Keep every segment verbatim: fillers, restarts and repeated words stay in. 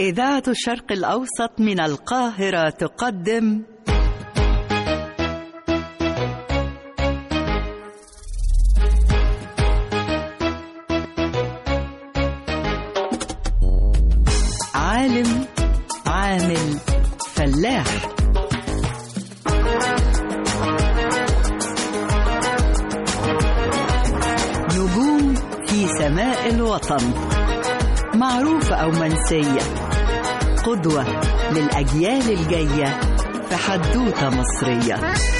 إذاعة الشرق الأوسط من القاهرة تقدم عالم عامل فلاح. نجوم في سماء الوطن، معروفة أو منسية، قدوة للأجيال الجاية في حدوتة مصرية.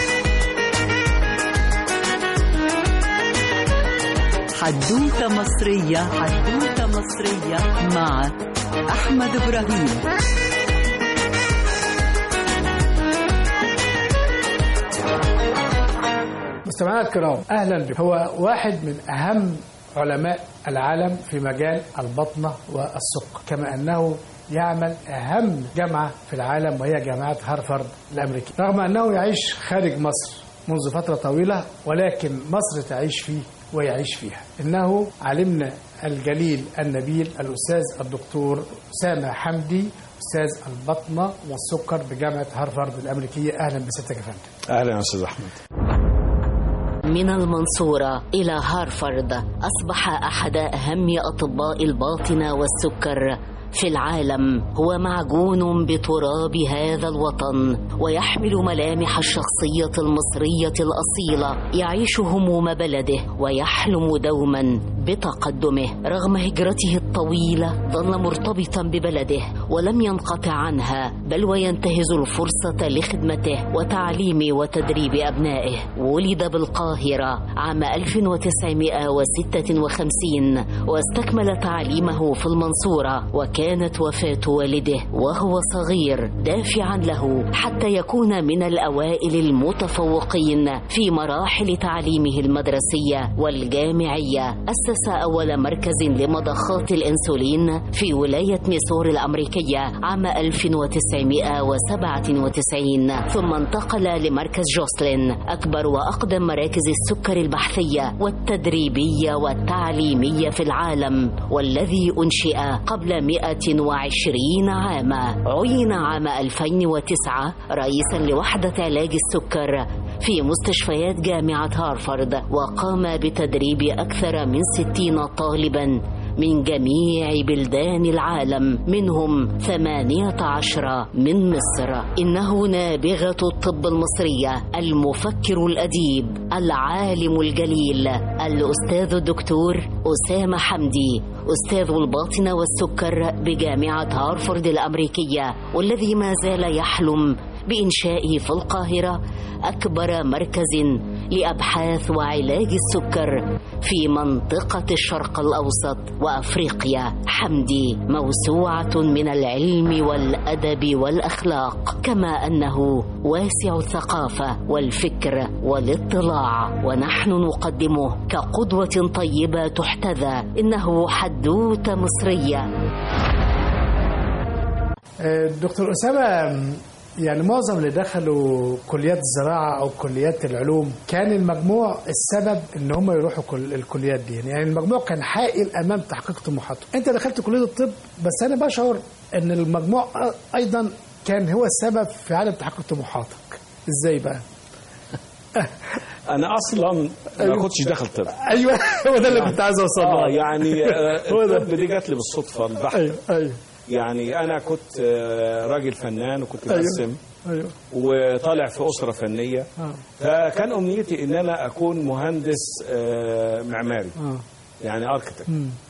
حدوتة مصرية، حدوتة مصرية مع أحمد إبراهيم. مستمعينا الكرام، أهلا بكم. هو واحد من أهم علماء العالم في مجال البطنة والسكر، كما أنه يعمل أهم جامعة في العالم وهي جامعة هارفارد الأمريكية، رغم أنه يعيش خارج مصر منذ فترة طويلة، ولكن مصر تعيش فيه ويعيش فيها. إنه عالمنا الجليل النبيل الأستاذ الدكتور أسامة حمدي، أستاذ البطنة والسكر بجامعة هارفارد الأمريكية. أهلا بسيادتك يا فندم. أهلا يا أستاذ أحمد. من المنصورة إلى هارفارد أصبح أحد أهم أطباء الباطنة والسكر في العالم. هو معجون بتراب هذا الوطن ويحمل ملامح الشخصية المصرية الأصيلة، يعيش هموم بلده ويحلم دوما بتقدمه. رغم هجرته الطويلة ظل مرتبطا ببلده ولم ينقطع عنها، بل وينتهز الفرصة لخدمته وتعليم وتدريب أبنائه. ولد بالقاهرة عام ألف وتسعمائة وستة وخمسين واستكمل تعليمه في المنصورة، وكان كانت وفاة والده وهو صغير دافعا له حتى يكون من الأوائل المتفوقين في مراحل تعليمه المدرسية والجامعية. أسس أول مركز لمضخات الإنسولين في ولاية ميسور الأمريكية عام ألف وتسعمائة وسبعة وتسعين، ثم انتقل لمركز جوسلين، أكبر وأقدم مراكز السكر البحثية والتدريبية والتعليمية في العالم، والذي أنشئ قبل مئة وعشرين عاما. عين عام ألفين وتسعة رئيسا لوحدة علاج السكر في مستشفيات جامعة هارفارد، وقام بتدريب أكثر من ستين طالبا من جميع بلدان العالم، منهم ثمانية عشر من مصر. إنه نابغة الطب المصرية، المفكر الأديب، العالم الجليل، الأستاذ الدكتور أسامة حمدي، أستاذ الباطنة والسكر بجامعة هارفارد الأمريكية، والذي ما زال يحلم بإنشائه في القاهرة أكبر مركز لأبحاث وعلاج السكر في منطقة الشرق الأوسط وأفريقيا. حمدي موسوعة من العلم والأدب والأخلاق، كما أنه واسع الثقافة والفكر والاطلاع، ونحن نقدمه كقدوة طيبة تحتذى. إنه حدوتة مصرية. دكتور أسامة، يعني معظم اللي دخلوا كليات الزراعة أو كليات العلوم كان المجموع السبب إن هم يروحوا كل الكليات دي، يعني المجموع كان حائل أمام تحقيق طموحاتهم. أنت دخلت كلية الطب، بس أنا بشعر إن المجموع أيضا كان هو السبب في عدم تحقيق طموحاتك. إزاي بقى؟ أنا أصلا ما كنتش داخل طب. أيوه، هو ده اللي كنت عايز أوصل له. آه يعني الطب دي جات لي بالصدفة البحتة. أيوه أيوه. يعني أنا كنت راجل فنان وكنت برسم. أيوه. وطالع في أسرة فنية. آه. فكان أمنيتي إن أنا أكون مهندس معماري. آه. يعني أركتك.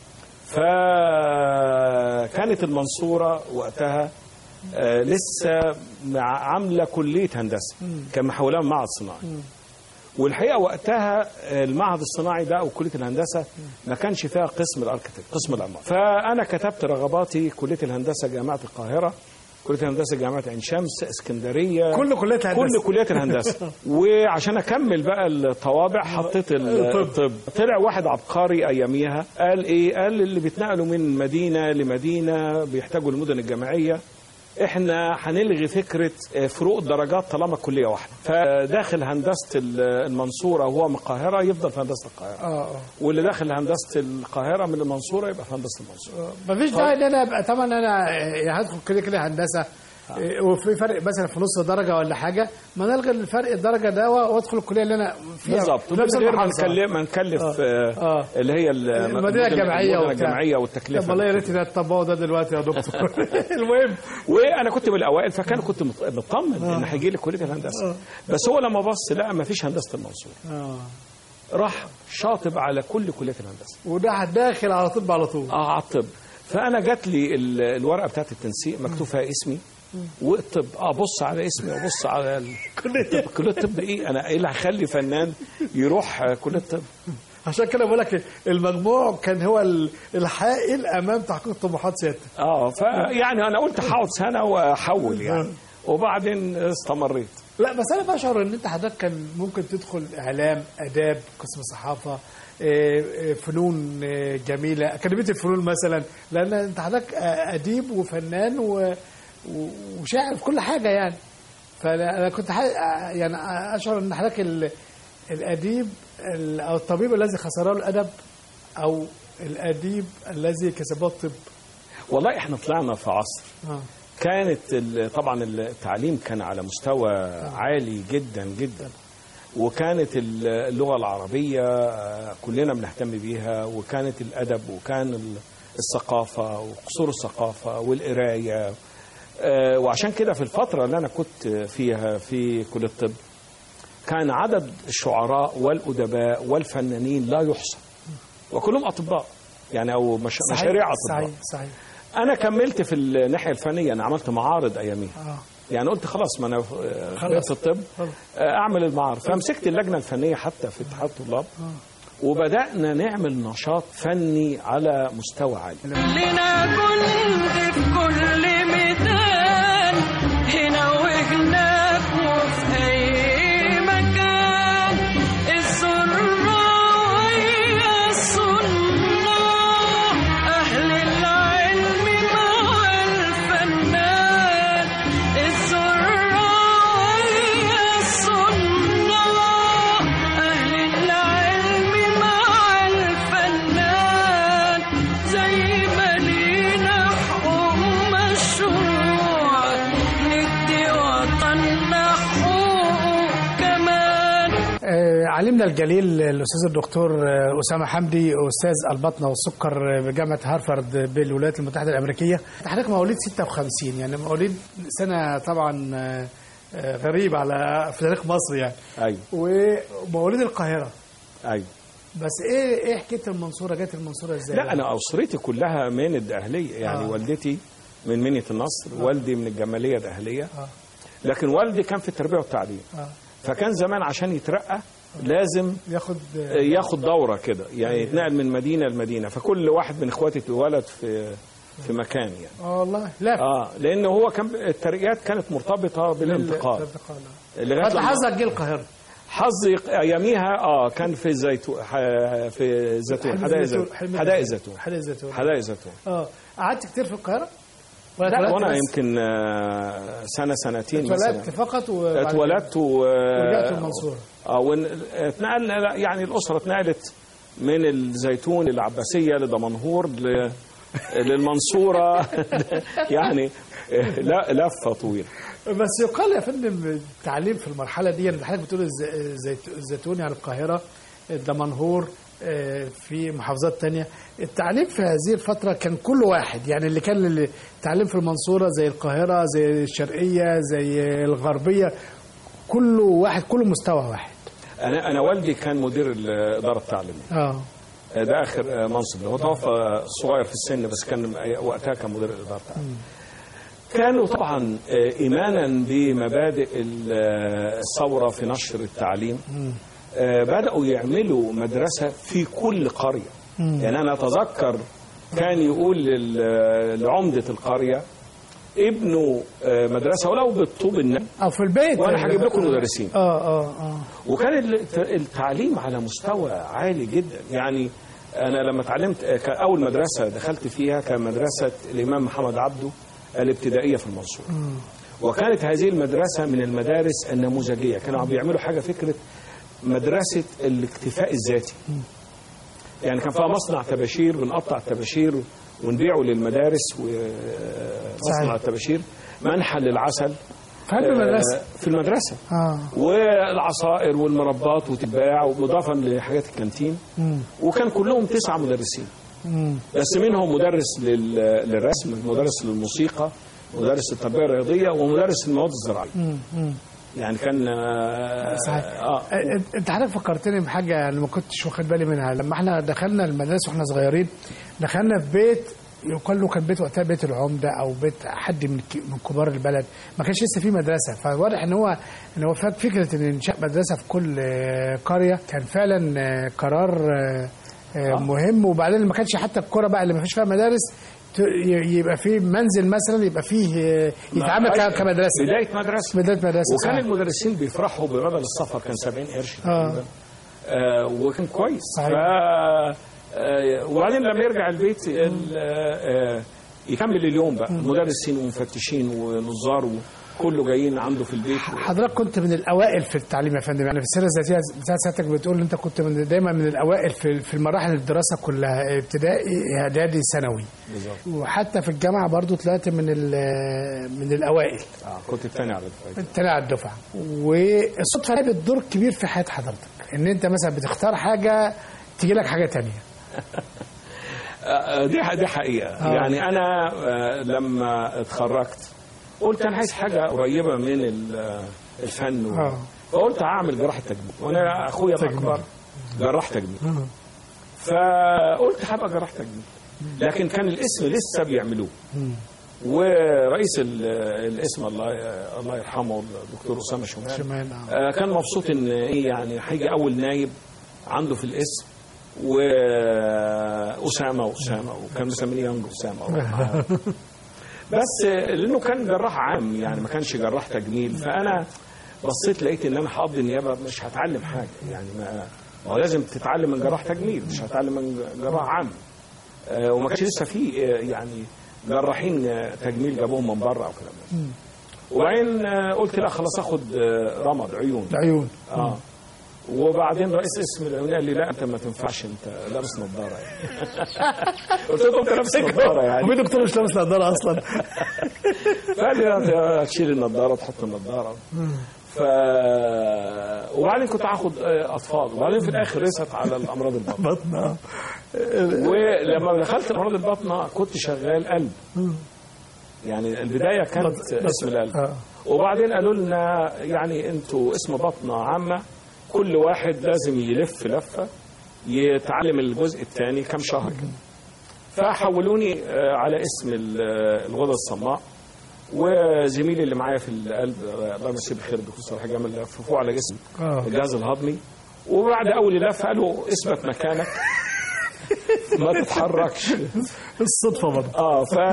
فكانت المنصورة وقتها لسه عاملة كلية هندسة، كان محولها معهد صناعي. والحقيقة وقتها المعهد الصناعي ده أو كلية الهندسة ما كانش فيها قسم الأركتك، قسم العمارة. فأنا كتبت رغباتي كلية الهندسة جامعة القاهرة، كلية الهندسة جامعة عين شمس، اسكندرية، كل كليات الهندسة، كل كليات الهندسة. وعشان أكمل بقى الطوابع حطيت الطب. طلع واحد عبقري أياميها قال إيه؟ قال اللي بيتنقلوا من مدينة لمدينة بيحتاجوا المدن الجامعية، احنا هنلغي فكره فروق الدرجات طالما الكليه واحده، فداخل هندسه المنصوره وهو من القاهره يفضل في هندسه القاهره، اه اه واللي داخل هندسه القاهره من المنصوره يبقى في هندسه المنصوره. مفيش داعي ان انا ابقى طبعا انا يعني هدخل كده كده هندسه آه. وفي فرق مثلا في نص درجه ولا حاجه، ما نلغي الفرق الدرجه ده وادخل الكليه اللي انا فيها بالظبط، من غير ما نكلف ما نكلف آه. آه. اللي هي المدينه الجامعيه والجامعيه والتكلفه. طب والله يا ريت نطبقوا ده دلوقتي يا دكتور. المهم وانا كنت من الاوائل، فكان كنت مطمن آه. ان هيجي لي كليه الهندسه آه. بس هو لما بص لا ما فيش هندسه المنصوره آه. راح شاطب على كل كليه الهندسه، وده داخل على طب على طول اه على الطب. فانا جات لي الورقه بتاعت التنسيق مكتوب فيها اسمي والطب، ابص على اسمي وابص على كليه كليه الطب. ايه انا ايه اللي هيخلي فنان يروح كليه الطب؟ عشان كده بقول لك المجموع كان هو الحائل امام تحقيق طموحات سيادتك. اه فيعني انا قلت هقعد سنه واحول يعني، وبعدين استمريت. لا بس انا بشعر ان انت حضرتك كان ممكن تدخل اعلام، اداب، قسم صحافه، فنون جميله، اكاديميه الفنون مثلا، لان انت حضرتك اديب وفنان وشاعر في كل حاجه يعني. فانا كنت يعني اشعر ان حضرتك الاديب او الطبيب الذي خسره الادب، او الاديب الذي كسبه الطب. والله احنا طلعنا في عصر آه. كانت طبعا التعليم كان على مستوى آه. عالي جدا جدا، وكانت اللغه العربيه كلنا بنهتم بيها، وكانت الادب، وكان الثقافه وقصور الثقافه والقرايه. وعشان كده في الفتره اللي انا كنت فيها في كليه الطب كان عدد الشعراء والادباء والفنانين لا يحصى، وكلهم اطباء يعني، او مش صحيح مشاريع اطباء. صحيح صحيح. انا كملت في الناحيه الفنيه، انا عملت معارض اياميها آه. يعني قلت خلاص ما انا في الطب اعمل المعارض، فمسكت اللجنه الفنيه حتى في اتحاد الطلاب آه. وبدانا نعمل نشاط فني على مستوى عالي. لنا كنت في كل ميدان، هنا وهناك وفي اي مكان، السرة وهي السنة، اهل العلم مع الفنان، السرة وهي السنة، اهل العلم مع الفنان، زي ما لينا حقوق مشروع ندي وطننا حقوق كمان. آه علمنا الجليل الاستاذ الدكتور اسامه حمدي، استاذ البطنه والسكر بجامعه هارفارد بالولايات المتحده الامريكيه. حضرتك مواليد ستة وخمسين، يعني مواليد سنه طبعا آه غريب على في تاريخ مصر يعني. ايوه. ومواليد القاهره. ايوه. بس ايه ايه حكايه المنصوره؟ جت المنصوره ازاي؟ لا انا اسرتي كلها من الدقهليه يعني. آه. والدتي من منية النصر، آه. والدي من الجماليه الدقهليه، آه. لكن والدي كان في التربيه والتعليم، آه. فكان زمان عشان يترقى لازم ياخد ياخد دوره كده يعني، يتنقل من مدينه لمدينه، فكل واحد من اخواتي اتولد في في مكان يعني. اه والله لا اه لان هو كان الترقيات كانت مرتبطه بالانتقال. لغايه حظك جه القاهره. حظي اياميها اه كان في زيتون، في زيتون، حدائق زيتون، حدائق زيتون، حدائق زيتون، حدائق زيتون. اه قعدت كتير في القاهره؟ لا وانا يمكن سنه سنتين مثلا. اتولدت فقط اتولدت ورجعت المنصوره. اه واتنقلنا يعني الاسره اتنقلت من الزيتون للعباسيه لدمنهور للمنصوره يعني لا لفه طويله. بس يقال يا فندم التعليم في المرحله دي، اللي حضرتك بتقول الزيتون يعني القاهره، دمنهور في محافظات تانية، التعليم في هذه الفترة كان كل واحد يعني، اللي كان التعليم في المنصورة زي القاهرة زي الشرقية زي الغربية، كل واحد كل مستوى واحد. أنا أنا والدي كان مدير الإدارة التعليمية. اه ده آخر منصب، هو توفى صغير في السن بس كان وقتها كان مدير الإدارة التعليمية. كانوا طبعا إيمانا بمبادئ الثورة في نشر التعليم بدأوا يعملوا مدرسة في كل قرية. يعني أنا أتذكر كان يقول لعمدة القرية ابنوا مدرسة ولو بالطوب النبي أو في البيت وأنا هجيب لكم مدرسين. آه آه آه. وكان التعليم على مستوى عالي جدا يعني. أنا لما تعلمت أول مدرسة دخلت فيها كان مدرسة الإمام محمد عبده الابتدائية في المنصورة. وكانت هذه المدرسة من المدارس النموذجية، كانوا بيعملوا حاجة فكرة مدرسة الاكتفاء الذاتي. يعني كان فيها مصنع طباشير، بنقطع الطباشير ونبيعه للمدارس، ومصنع الطباشير منحل للعسل في المدرسة في المدرسة آه. والعصائر والمربات وتتباع، ومضافا لحاجات الكانتين. مم. وكان كلهم تسعة مدرسين، مم. بس منهم مدرس للرسم، مدرس للموسيقى، مدرس التربية الرياضية، ومدرس المواد الزراعية. مم. يعني كان صحيح. آه. انت عارف فكرتني بحاجه انا ما كنتش واخد بالي منها. لما احنا دخلنا المدرسه واحنا صغيرين، دخلنا في بيت يقال له كان بيت وقتها بيت العمده او بيت حد من من كبار البلد، ما كانش لسه في مدرسه. فواضح ان هو ان هو فكره ان انشاء مدرسه في كل قريه كان فعلا قرار مهم. وبعدين ما كانش حتى القرى بقى اللي ما فيش فيها مدارس يبقى فيه منزل مثلا، يبقى فيه يتعامل كمدرسه، بدايه مدرسه بدايه مدرسه. وكان صحيح. المدرسين بيفرحوا ببدل السفر، كان سبعين قرش آه. آه وكان كويس. ف آه وبعدين لما يرجع البيت آه يكمل اليوم بقى، مدرسين ومفتشين ونظار كله جايين عنده في البيت. حضرتك كنت من الاوائل في التعليم يا فندم، يعني في السيره الذاتيه بتاعت سيادتك بتقول ان انت كنت من دايما من الاوائل في في المراحل الدراسه كلها، ابتدائي اعدادي ثانوي. بالظبط. وحتى في الجامعه برضو طلعت من من الاوائل. اه كنت الثاني على الدفعه. الثاني على الدفعه. والصدفه لعبت دور كبير في حياه حضرتك، ان انت مثلا بتختار حاجه تيجي لك حاجه ثانيه. دي دي حقيقه. آه. يعني انا لما اتخرجت قلت انا عايز حاجه قريبه من الفن و... آه. فقلت هعمل جراحه تجميل، وانا اخويا الاكبر جراح تجميل. آه. فقلت هبقى جراح تجميل، لكن كان الاسم لسه بيعملوه. ورئيس الاسم الله الله يرحمه الدكتور اسامه شمال آه كان مبسوط ان ايه يعني هيجي اول نايب عنده في الاسم، واسامه واسامه وكان مسميني يانج اسامه. بس لانه كان جراح عام يعني ما كانش جراح تجميل، فانا بصيت لقيت ان انا هقضي النيابه مش هتعلم حاجه. يعني ما هو لازم تتعلم من جراح تجميل، مش هتعلم من جراح عام. آه وما كانش لسه في يعني جراحين تجميل جابوهم من بره او كلام. وبعدين قلت لا خلاص اخد رمد عيون. عيون اه وبعدين رئيس اسم العيون قال لي لا انت ما تنفعش، انت لابس نظاره يعني. قلت له انت لابس نظاره يعني. ومين دكتور مش لابس نظاره اصلا؟ فقال لي تشيل النظاره وتحط النظاره. ف وبعدين كنت هاخد اطفال، وبعدين في الاخر رست على الامراض الباطنه. ولما دخلت امراض الباطنه كنت شغال قلب. يعني البدايه كانت اسم القلب. وبعدين قالوا لنا يعني انتوا اسم باطنه عامه، كل واحد لازم يلف لفه يتعلم الجزء الثاني كم شهر كده. فحولوني على اسم الغدة الصماء، وزميلي اللي معايا في القلب الله يمسيه بالخير الدكتور صلاح جمال لففوه على جسم الجهاز الهضمي. وبعد اول لفه قالوا اثبت مكانك ما تتحركش. الصدفه برضه. اه ف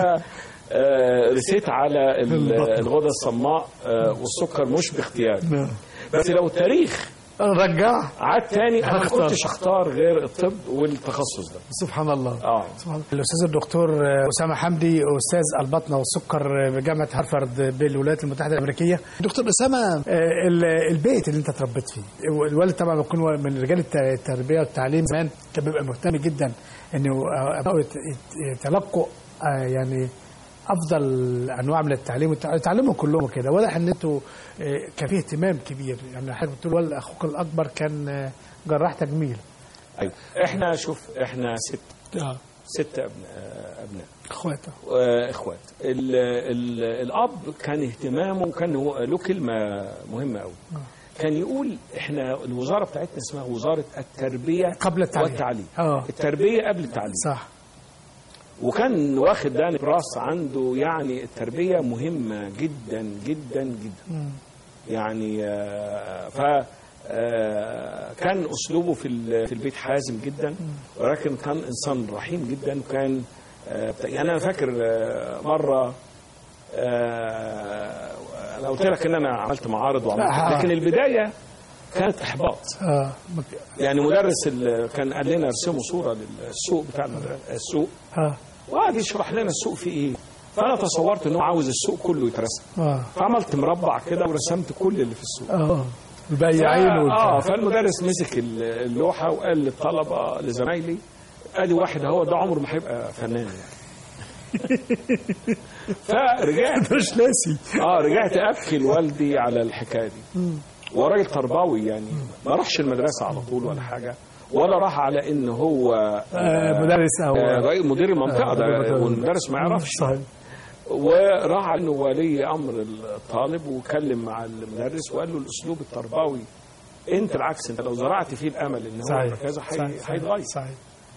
رسيت على الغدة الصماء والسكر مش باختيار، بس لو تاريخ رجع عاد تاني انا ما كنتش اختار غير الطب والتخصص ده. سبحان الله. اه سبحان الله. الاستاذ الدكتور اسامه حمدي استاذ البطنه والسكر بجامعه هارفارد بالولايات المتحده الامريكيه. دكتور اسامه، البيت اللي انت اتربيت فيه، الوالد طبعا بيكون من رجال التربيه والتعليم زمان، كان بيبقى مهتم جدا انه ابنائه يتلقوا يعني افضل انواع من التعليم وتعلموا كلهم كده. واضح ان انتوا كان فيه اهتمام كبير. يعني حضرتك بتقول والد اخوك الاكبر كان جراح تجميل. ايوه احنا شوف احنا ست اه ست ابناء ابناء اخوات اخوات ال ال الاب كان اهتمامه وكان هو له كلمه مهمه قوي. كان يقول احنا الوزاره بتاعتنا اسمها وزاره التربيه قبل التعليم والتعليم. اه التربيه قبل التعليم صح. وكان واخد ده براس عنده، يعني التربية مهمة جدا جدا جدا. م. يعني ف كان أسلوبه في في البيت حازم جدا، ولكن كان إنسان رحيم جدا. وكان يعني أنا فاكر مرة أنا قلت لك إن أنا عملت معارض وعملت، لكن البداية كانت إحباط. آه. يعني مدرس كان قال لنا ارسموا صورة للسوق بتاع السوق. آه. وقعد يشرح لنا السوق فيه ايه. فانا تصورت انه عاوز السوق كله يترسم. اه فعملت مربع كده ورسمت كل اللي في السوق. اه البياعين اه فالمدرس مسك اللوحه وقال للطلبه لزمايلي ادي واحد اهو ده عمره ما هيبقى فنان يعني. فرجعت مش ناسي. اه رجعت ابكي لوالدي على الحكايه دي. وراجل تربوي يعني ما راحش المدرسه على طول ولا حاجه، ولا راح على ان هو آه مدرس او آه مدير المنطقه ده، آه والمدرس ما يعرفش. صحيح. وراح على انه ولي امر الطالب وكلم مع المدرس وقال له الاسلوب التربوي انت العكس، انت لو زرعت فيه الامل ان هو كذا هيتغير. صحيح.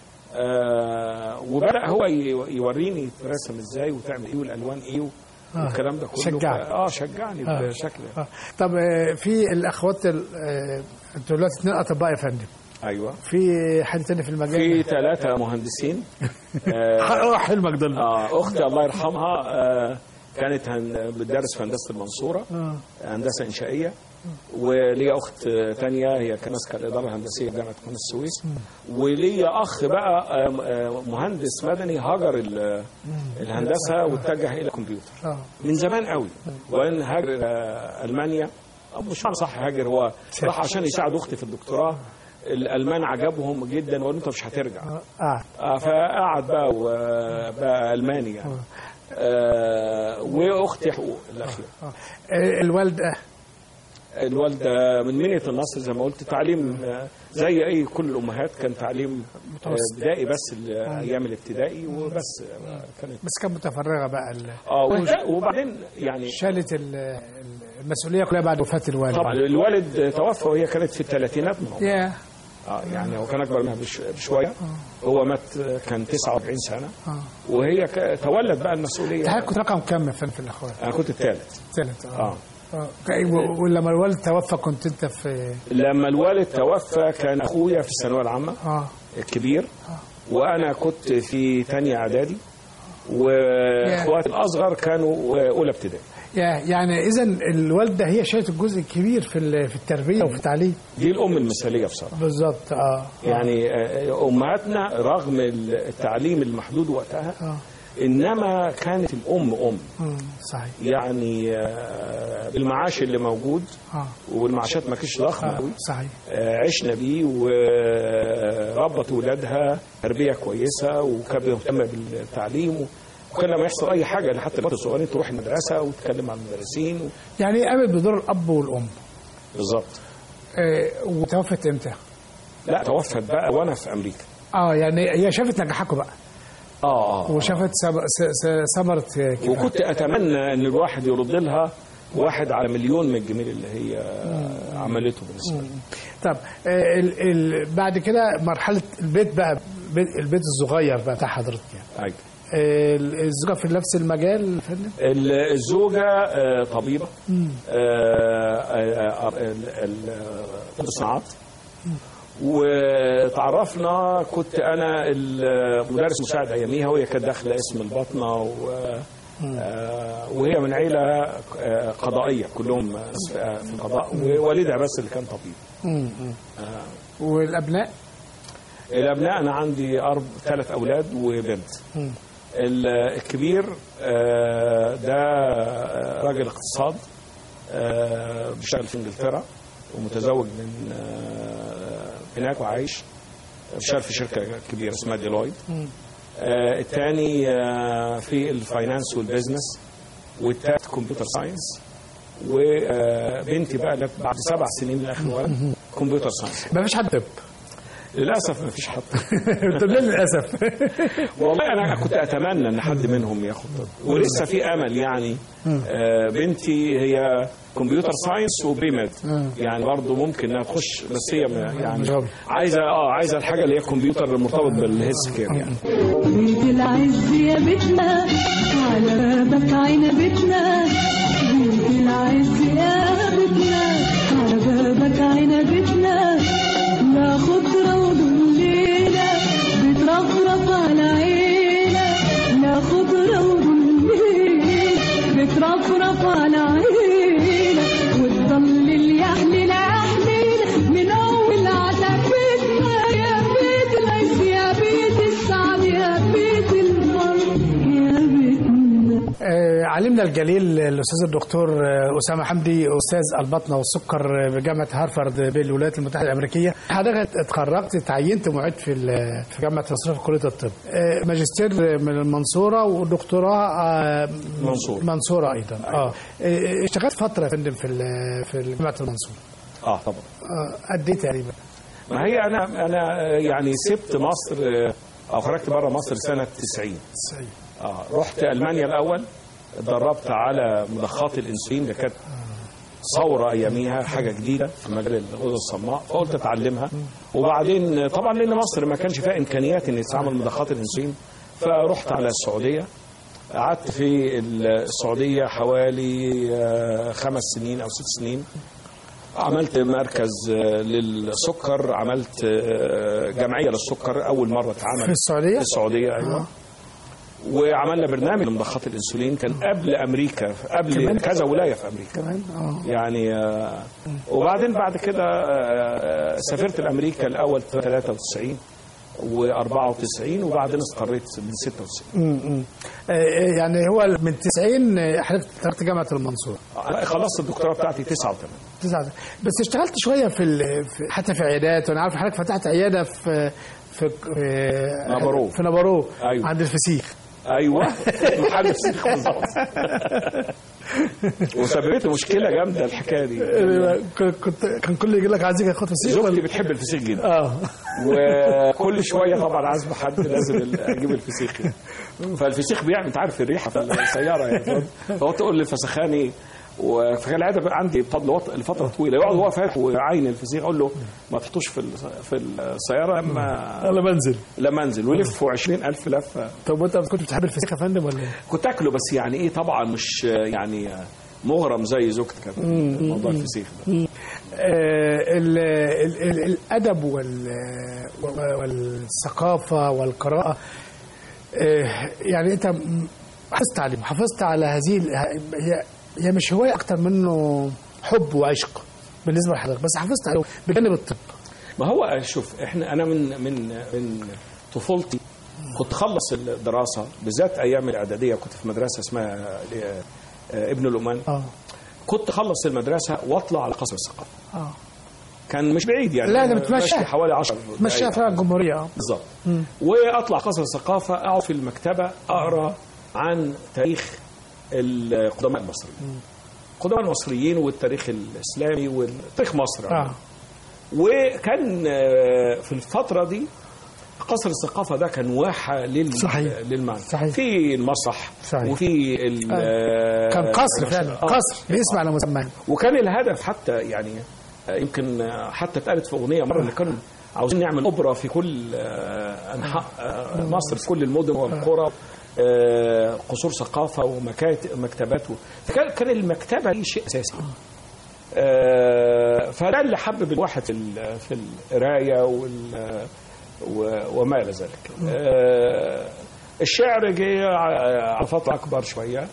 آه وبدا هو يوريني ترسم ازاي وتعمل ايه والالوان ايه آه. والكلام ده كله. شجعني. اه شجعني آه. بشكل آه. طب في الاخوات انتوا دلوقتي اثنين اطباء يا فندم. ايوه. في حد تاني في المجال؟ في ثلاثه مهندسين. اه حلمك دول. اه اختي الله يرحمها آه كانت بتدرس في هندسه المنصوره. آه. هندسه انشائيه. وليا اخت ثانيه هي كانت ماسكه الاداره الهندسيه في جامعه قناه السويس. وليا اخ بقى مهندس مدني هاجر الهندسه واتجه الى الكمبيوتر من زمان قوي، وان هاجر المانيا. مش صح هاجر، هو راح عشان يساعد اختي في الدكتوراه. الالمان عجبهم جدا وقالوا انت مش هترجع. اه فقعد بقى بقى الماني يعني. آه واختي حقوق الاخيره. الوالده الوالده من منية النصر زي ما قلت، تعليم زي اي كل الامهات، كان تعليم بدائي بس ايام الابتدائي وبس. كانت بس كانت متفرغه بقى. اه وبعدين يعني شالت المسؤوليه كلها بعد وفاه الوالد. طبعا الوالد توفى وهي كانت في الثلاثينات. ياه. اه يعني هو كان اكبر منها بشويه. هو مات كان تسعة وأربعين سنه. آه. وهي تولت بقى المسؤوليه. انت كنت رقم كام في الاخوات؟ انا كنت الثالث. الثالث اه, آه. ولما الوالد توفى كنت انت في؟ لما الوالد توفى كان اخويا في الثانويه العامه. اه الكبير. آه. وانا كنت في ثانيه اعدادي، واخواتي الاصغر كانوا اولى ابتدائي. يعني اذا الوالده هي شايله الجزء الكبير في في التربيه وفي التعليم. دي الام المثاليه بصراحه. بالظبط. اه يعني امهاتنا رغم التعليم المحدود وقتها آه. انما كانت الام ام. صحيح. يعني بالمعاش اللي موجود آه. والمعاشات ما كانتش ضخمه قوي. آه. صحيح. عشنا بيه وربت ولادها تربيه كويسه وكانت مهتمه بالتعليم، وكان لما يحصل اي حاجه حتى البنات الصغيرين تروح المدرسه وتتكلم مع المدرسين و... يعني قامت بدور الاب والام. بالظبط. آه وتوفت امتى؟ لا توفت بقى وانا في امريكا. اه يعني هي شافت نجاحكم بقى. اه اه وشافت ثمره كفاية. وكنت اتمنى ان الواحد يرد لها واحد على مليون من الجميل اللي هي مم. عملته بالنسبه لي. طب آه ال ال بعد كده مرحله البيت بقى، البيت الصغير بقى بتاع حضرتك يعني. ايوه. الزوجة في نفس المجال فندم؟ الزوجة طبيبة طب الصناعات، وتعرفنا كنت أنا المدرس مساعد أياميها وهي كانت داخلة اسم الباطنة، وهي من عيلة قضائية كلهم في القضاء، ووالدها بس اللي كان طبيب. والأبناء؟ الأبناء أنا عندي أرب ثلاث أولاد وبنت. الكبير ده راجل اقتصاد بيشتغل في انجلترا ومتزوج من هناك وعايش بيشتغل في شركه كبيره اسمها ديلويت. الثاني في الفاينانس والبيزنس، والثالث كمبيوتر ساينس، وبنتي بقى بعد سبع سنين من اخر ولد كمبيوتر ساينس. ما فيش حد طب للاسف ما فيش حد. طب ليه للاسف؟ والله انا كنت اتمنى ان حد منهم ياخد طب، ولسه في امل يعني. آه بنتي هي كمبيوتر ساينس وبريمد، يعني برضه ممكن انها تخش، بس هي يعني عايزه اه عايزه الحاجه اللي هي الكمبيوتر المرتبط بالهيلث كير يعني. بيت العز يا بيتنا على بابك عنبتنا، بيت العز يا بيتنا على بابك عنبتنا، لا خضرة وظليلة بترفرف على عينة، لا خضرة وظليلة بترفرف على عينة، وتضلل يحلل أحلينا من أول عتبتنا، يا بيت العز يا بيت السعد يا بيت الفرح يا بيتنا. علمنا الجليل الأستاذ الدكتور أسامة حمدي، أستاذ البطنة والسكر بجامعة هارفارد بالولايات المتحدة الأمريكية. حضرتك اتخرجت تعينت معيد في في جامعة مصر في كلية الطب، ماجستير من المنصورة ودكتوراه منصورة منصورة أيضا. اه اشتغلت فترة يا فندم في في جامعة المنصورة. اه طبعا. اه قد ايه تقريبا؟ ما هي انا انا يعني سبت مصر او خرجت بره مصر سنة تسعين. تسعين. اه رحت المانيا الاول، اتدربت على مضخات الانسولين اللي كانت ثوره اياميها، حاجه جديده في مجال الغدد الصماء، فقلت اتعلمها. وبعدين طبعا لان مصر ما كانش فيها امكانيات ان تستعمل مضخات الانسولين، فرحت على السعوديه. قعدت في السعوديه حوالي خمس سنين او ست سنين. عملت مركز للسكر، عملت جمعيه للسكر اول مره اتعمل في السعوديه. في السعوديه ايوه. آه. وعملنا برنامج لمضخات الانسولين كان قبل امريكا، قبل كذا ولايه في امريكا كمان. اه يعني آه وبعدين بعد كده آه سافرت لامريكا الاول ثلاثة وتسعين وأربعة وتسعين وبعدين استقريت من ستة وتسعين. امم يعني هو من تسعين حضرتك تركت جامعه المنصوره. خلصت الدكتوراه بتاعتي تسعة وثمانين. تسعة بس اشتغلت شويه في, في حتى في عيادات، وانا عارف حضرتك فتحت عياده في في نابورو في نابورو أيوة. عند الفسيخ. ايوه محل الفسيخ بالظبط. وسببت مشكله جامده الحكايه دي. كنت كان كل يجي لك عايزك اخد فسيخ. زوجتي بتحب الفسيخ جدا. اه وكل شويه طبعا عازم حد لازم اجيب الفسيخ. فالفسيخ بيعمل انت عارف الريحه في السياره يعني، فهو تقول للفسخاني. وفكان العاده بقى عندي بفضل لفتره طويله يقعد هو فاتح وعين الفسيخ، اقول له ما تحطوش في في السياره لما لما انزل لما انزل ويلفوا عشرين ألف لفه. طب وانت كنت بتحب الفسيخ يا فندم ولا ايه؟ كنت اكله بس يعني ايه طبعا مش يعني مغرم زي زوجتي كمان موضوع الفسيخ ده. آه الادب والثقافه والقراءه، آه يعني انت حفظت عليهم، حافظت على هذه هي هي مش هوايه اكتر منه حب وعشق بالنسبه لحضرتك، بس حافظت عليه بجانب الطب. ما هو شوف احنا انا من من من طفولتي كنت خلص الدراسه بالذات ايام الاعداديه، كنت في مدرسه اسمها ابن الأمان. اه كنت اخلص المدرسه واطلع على قصر الثقافه. اه كان مش بعيد يعني، لا بتمشي حوالي عشرة تمشي في الجمهوريه بالظبط. واطلع قصر الثقافه اقعد في المكتبه اقرا عن تاريخ القدماء المصريين، القدماء المصريين والتاريخ الاسلامي وتاريخ مصر. آه. وكان في الفتره دي قصر الثقافه ده كان واحه لل صحيح. للمعنى صحيح. في المسرح صحيح. وفي آه. كان قصر فعلا، آه. قصر باسم على مسماه. وكان الهدف حتى يعني يمكن حتى اتقالت في اغنيه مره اللي كانوا عاوزين نعمل اوبرا في كل انحاء مصر في كل المدن والقرى، قصور ثقافه ومكتبات. فكان كان المكتبه دي شيء اساسي. فده اللي حبب الواحد في في القرايه وما الى ذلك. الشعر جه على فتره اكبر شويه.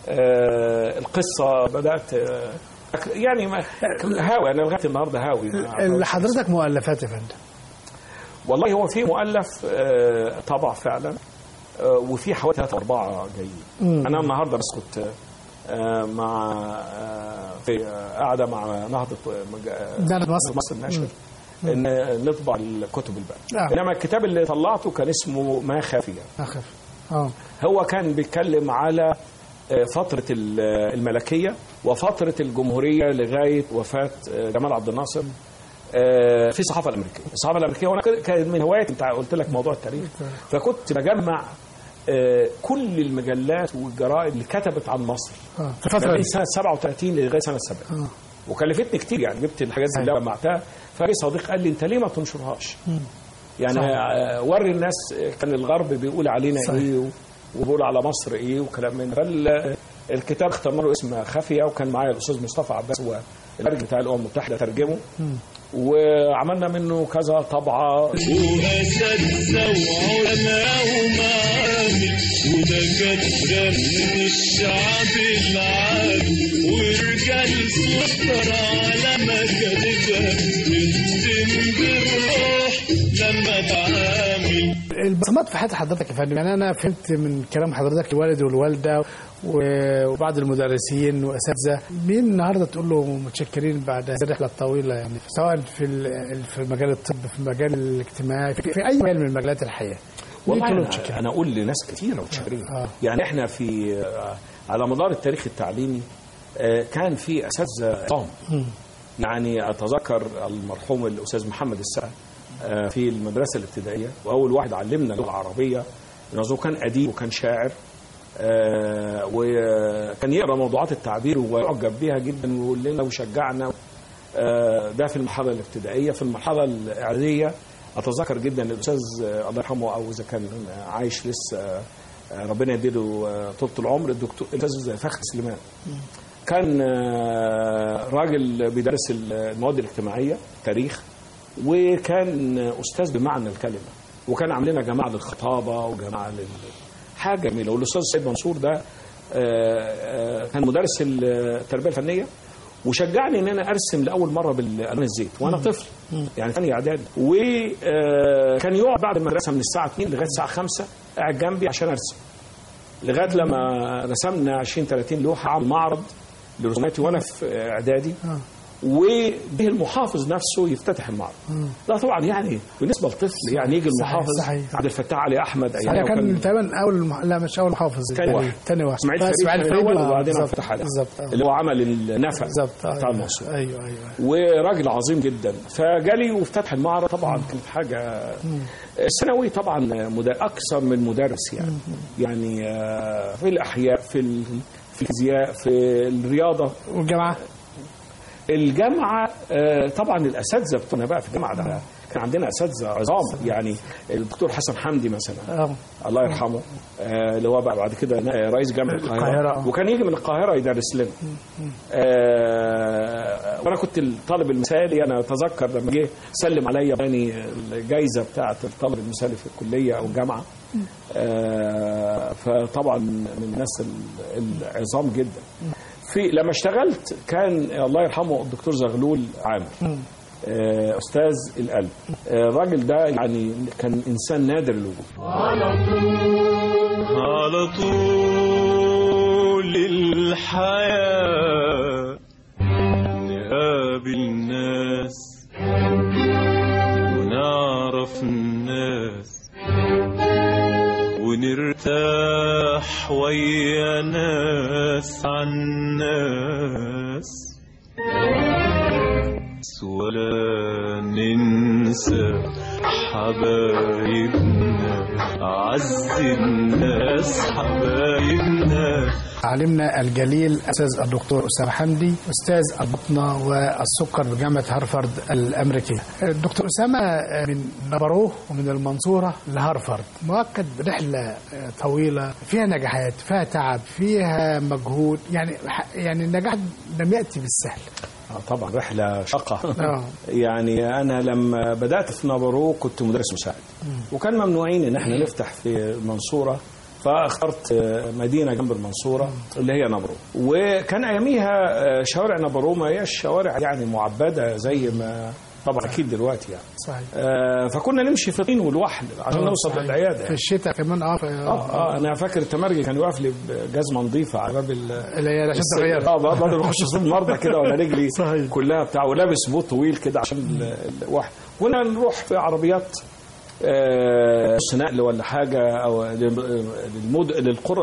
القصه بدات يعني هاوي، انا لغايه النهارده هاوي. اللي حضرتك مؤلفات يا فندم؟ والله هو في مؤلف طبع فعلا، وفي حوالي ثلاثة أربعة جايين. أنا النهارده بس كنت مع في قاعدة مع نهضة مصر مصر الناشر إن نطبع الكتب الباقية. إنما الكتاب اللي طلعته كان اسمه ما خافية. ما خافية. اه هو كان بيتكلم على فترة الملكية وفترة الجمهورية لغاية وفاة جمال عبد الناصر في الصحافة الأمريكية. الصحافة الأمريكية وأنا كان من هوايتي، أنت قلت لك موضوع التاريخ، فكنت بجمع كل المجلات والجرائد اللي كتبت عن مصر في الفترة من سنة سبعة وثلاثين لغاية سنة سبعين، وكلفتني كتير يعني. جبت الحاجات دي اللي جمعتها، فجي صديق قال لي أنت ليه ما تنشرهاش؟ يعني صحيح. وري الناس كان الغرب بيقول علينا صحيح. إيه وبقول على مصر ايه وكلام من ده. الكتاب اخترنا له اسم خافيه، وكان معايا الاستاذ مصطفى عباس هو المترجم بتاع الامم المتحده ترجمه، وعملنا منه كذا طبعه. واساتذه وعلماء ومعامل ودكاتره من الشعب العادي ورجال سكر على مكاتبها بتتم بالروح لما تعامل. البصمات في حياة حضرتك يا فندم، يعني أنا فهمت من كلام حضرتك الوالد والوالدة وبعض المدرسين وأساتذة، مين النهارده تقول له متشكرين بعد هذه الرحلة الطويلة، يعني سواء في في مجال الطب، في المجال الاجتماعي، في, في أي مجال من مجالات الحياة؟ والله أنا, أنا أقول لناس كثيرة متشكرين. آه. يعني إحنا في على مدار التاريخ التعليمي كان في أساتذة عظام. يعني أتذكر المرحوم الأستاذ محمد السعد في المدرسة الابتدائية، وأول واحد علمنا اللغة العربية، لأنه كان أديب وكان شاعر، وكان يقرأ موضوعات التعبير ويعجب بها جدا ويقول لنا وشجعنا. ده في المرحلة الابتدائية. في المرحلة الإعدادية أتذكر جدا الأستاذ الله يرحمه، أو إذا كان عايش لسه ربنا يديله طولة العمر، الدكتور الأستاذ فخر سليمان، كان راجل بيدرس المواد الاجتماعية تاريخ، وكان أستاذ بمعنى الكلمة، وكان عاملنا جماعة للخطابة وجماعة لل حاجة جميلة. والأستاذ سيد منصور ده كان مدرس التربية الفنية، وشجعني ان انا ارسم لاول مره بالالوان الزيت وانا طفل، يعني ثاني اعدادي، وكان يقعد بعد المدرسه من الساعه اتنين لغايه الساعه خمسة قاعد جنبي عشان ارسم، لغايه لما رسمنا عشرين ثلاثين لوحه على معرض لرسوماتي وانا في اعدادي، وبه المحافظ نفسه يفتتح المعرض. ده طبعا يعني بالنسبه للطفل يعني يجي المحافظ عبد الفتاح علي احمد ايام كان تقريبا اول مح... لا مش اول محافظ، ثاني واحد ثاني واحد اسماعيل فريد وبعدين فتح علي اللي هو عمل النفق بتاع المنصور. ايوه ايوه وراجل عظيم جدا. فجالي وافتتح المعرض، طبعا كانت حاجه ثانوي طبعا مدر... اكثر من مدرس يعني مم. يعني في الاحياء، في في الفيزياء، في الرياضه. والجامعه الجامعة طبعا الأساتذة بتوعنا بقى في الجامعة ده كان عندنا أساتذة عظام، يعني الدكتور حسن حمدي مثلا أوه. الله يرحمه، اللي هو بقى بعد كده رئيس جامعة القاهرة، وكان يجي من القاهرة يدرس لنا. وأنا كنت الطالب المثالي. أنا أتذكر لما جه سلم عليا يعني الجايزة بتاعة الطالب المثالي في الكلية أو الجامعة. فطبعا من الناس العظام جدا. في لما اشتغلت كان الله يرحمه الدكتور زغلول عامر، أستاذ القلب. الراجل ده يعني كان إنسان نادر الوجود. على طول على طول الحياة نقابل ناس ونعرف الناس ونرتاح ويا ناس عن ناس، ولا ننسى حبايبنا أعز الناس حبايبنا. علمنا الجليل أستاذ الدكتور أسامة حمدي، أستاذ البطنة والسكر بجامعة هارفارد الأمريكية. الدكتور أسامة من نبروه ومن المنصورة لهارفارد، مؤكد رحلة طويلة فيها نجاحات، فيها تعب، فيها مجهود، يعني يعني النجاح لم يأتي بالسهل. طبعا رحلة شقة. يعني أنا لما بدأت في نبروه كنت مدرس مساعد، وكان ممنوعين إن احنا نفتح في المنصورة، فاخترت مدينة جنب المنصورة اللي هي نبرو. وكان أياميها شوارع نبرو ما هيش شوارع يعني معبدة زي ما طبعا أكيد دلوقتي يعني. صحيح. آه فكنا نمشي في طين والوحل عشان نوصل للعيادة يعني. في الشتاء كمان. اه اه, آه أنا فاكر التمرجي كان يقف لي بجزمة نظيفة على باب العيادة عشان تغير. اه بدل ما اخش صوب المرضى كده ولا رجلي كلها بتاع، ولابس بوت طويل كده عشان الوحل. كنا نروح في عربيات نص نقل ولا حاجة أو للمد للقرى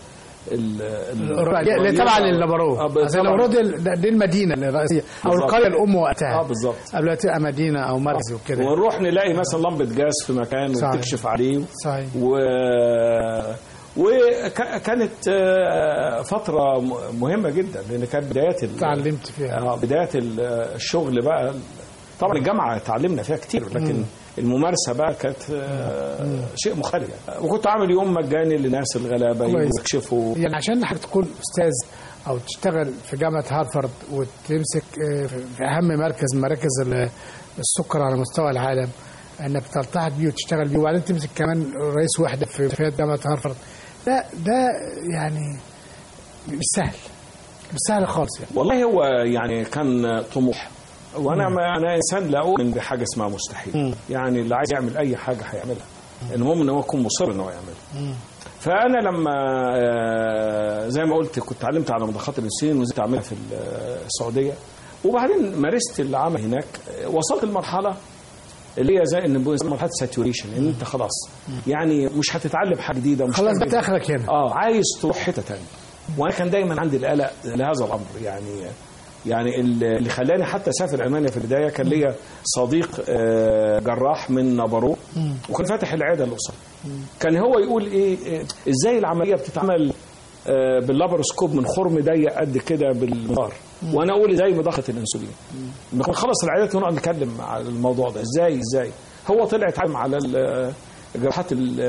اللي تبع للنبروه. النبروه دي المدينة الرئيسية أو القرية الأم وقتها. اه بالظبط. قبل تبقى مدينة أو مركز وكده. ونروح نلاقي مثلا لمبة جاز في مكان وتكشف عليه. صحيح. و وكانت فترة مهمة جدا لأن كانت بدايات تعلمت فيها. بدايات الشغل بقى. طبعا الجامعة تعلمنا فيها كتير، لكن م. الممارسة بقى كانت شيء مختلف. وكنت عامل يوم مجاني للناس الغلابة يكشفوا. يعني عشان حضرتك تكون أستاذ أو تشتغل في جامعة هارفارد وتمسك في أهم مركز من مراكز السكر على مستوى العالم، أنك تلتحق بيه وتشتغل بيه، وبعدين تمسك كمان رئيس وحدة في جامعة هارفارد، ده ده يعني مش سهل، مش سهل خالص يعني. والله هو يعني كان طموح، وانا ما انا انسان لا اؤمن بحاجه اسمها مستحيل. م. يعني اللي عايز يعمل اي حاجه هيعملها. المهم ان هو يكون مصر ان هو يعمله. فانا لما زي ما قلت كنت اتعلمت على مضخات الانسولين ونزلت اعملها في السعوديه، وبعدين مارست العمل هناك. وصلت لمرحله اللي هي زي ان مرحله ساتوريشن، ان انت خلاص يعني مش هتتعلم حاجه جديده، مش خلاص بقيت اخرك هنا. اه عايز تروح حته ثانيه. وانا كان دايما عندي القلق لهذا الامر. يعني يعني اللي خلاني حتى اسافر المانيا في البدايه كان ليا صديق جراح من نابارو وكان فاتح العياده الاسره. كان هو يقول ايه ازاي العمليه بتتعمل باللابروسكوب من خرم ضيق قد كده بالمنظار، وانا اقول ازاي مضخه الانسولين. خلص العيادات ونقعد نتكلم على الموضوع ده ازاي ازاي هو طلع يتعلم على جراحات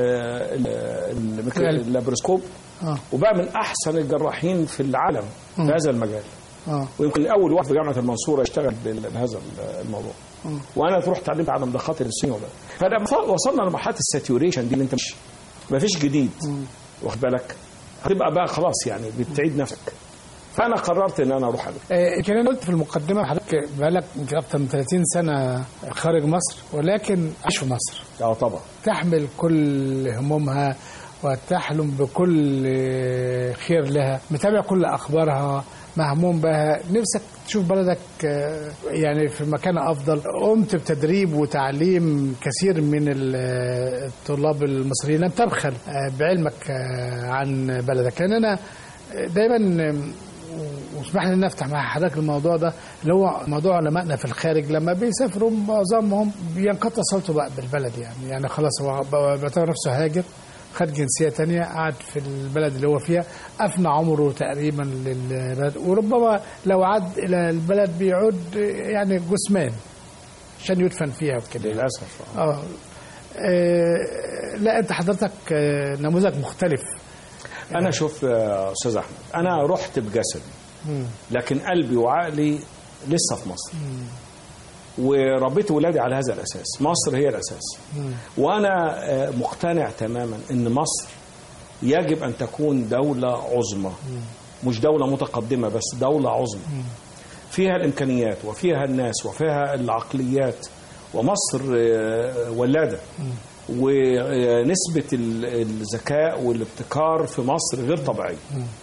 اللابروسكوب وبقى من احسن الجراحين في العالم في هذا المجال. آه. ويمكن اول واحد في جامعه المنصوره يشتغل بهذا الموضوع. آه. وانا رحت اتعلمت على مضخات الانسولين. فلما وصلنا لمرحله الساتوريشن دي اللي انت مش ما فيش جديد واخد بالك، هتبقى بقى خلاص يعني بتعيد نفسك. فانا قررت ان انا اروح. آه كان قلت في المقدمه حضرتك بقالك اكثر من ثلاثين سنه خارج مصر ولكن عايش في مصر. اه طبعا. تحمل كل همومها وتحلم بكل خير لها، متابع كل اخبارها، مهموم بها، نفسك تشوف بلدك يعني في مكان أفضل. قمت بتدريب وتعليم كثير من الطلاب المصريين. لم تبخل بعلمك عن بلدك. لأن أنا دايما واسمح لي نفتح مع حضرتك الموضوع ده اللي هو موضوع علمائنا في الخارج لما بيسافروا معظمهم بينقطع صوته بقى بالبلد. يعني يعني خلاص هو بيعتبر نفسه هاجر، خد جنسية تانية، قعد في البلد اللي هو فيها، أفنى عمره تقريبا للبلد، وربما لو عاد إلى البلد بيعود يعني جثمان عشان يدفن فيها وكده للأسف. آه. آه لا أنت حضرتك نموذج مختلف. أنا يعني شوف يا أستاذ أحمد، أنا رحت بجسدي لكن قلبي وعقلي لسه في مصر. مم. وربيت ولادي على هذا الأساس. مصر هي الأساس. مم. وأنا مقتنع تماما أن مصر يجب أن تكون دولة عظمى. مم. مش دولة متقدمة بس دولة عظمى. مم. فيها الإمكانيات وفيها الناس وفيها العقليات، ومصر ولادة. مم. ونسبة الذكاء والابتكار في مصر غير طبيعية.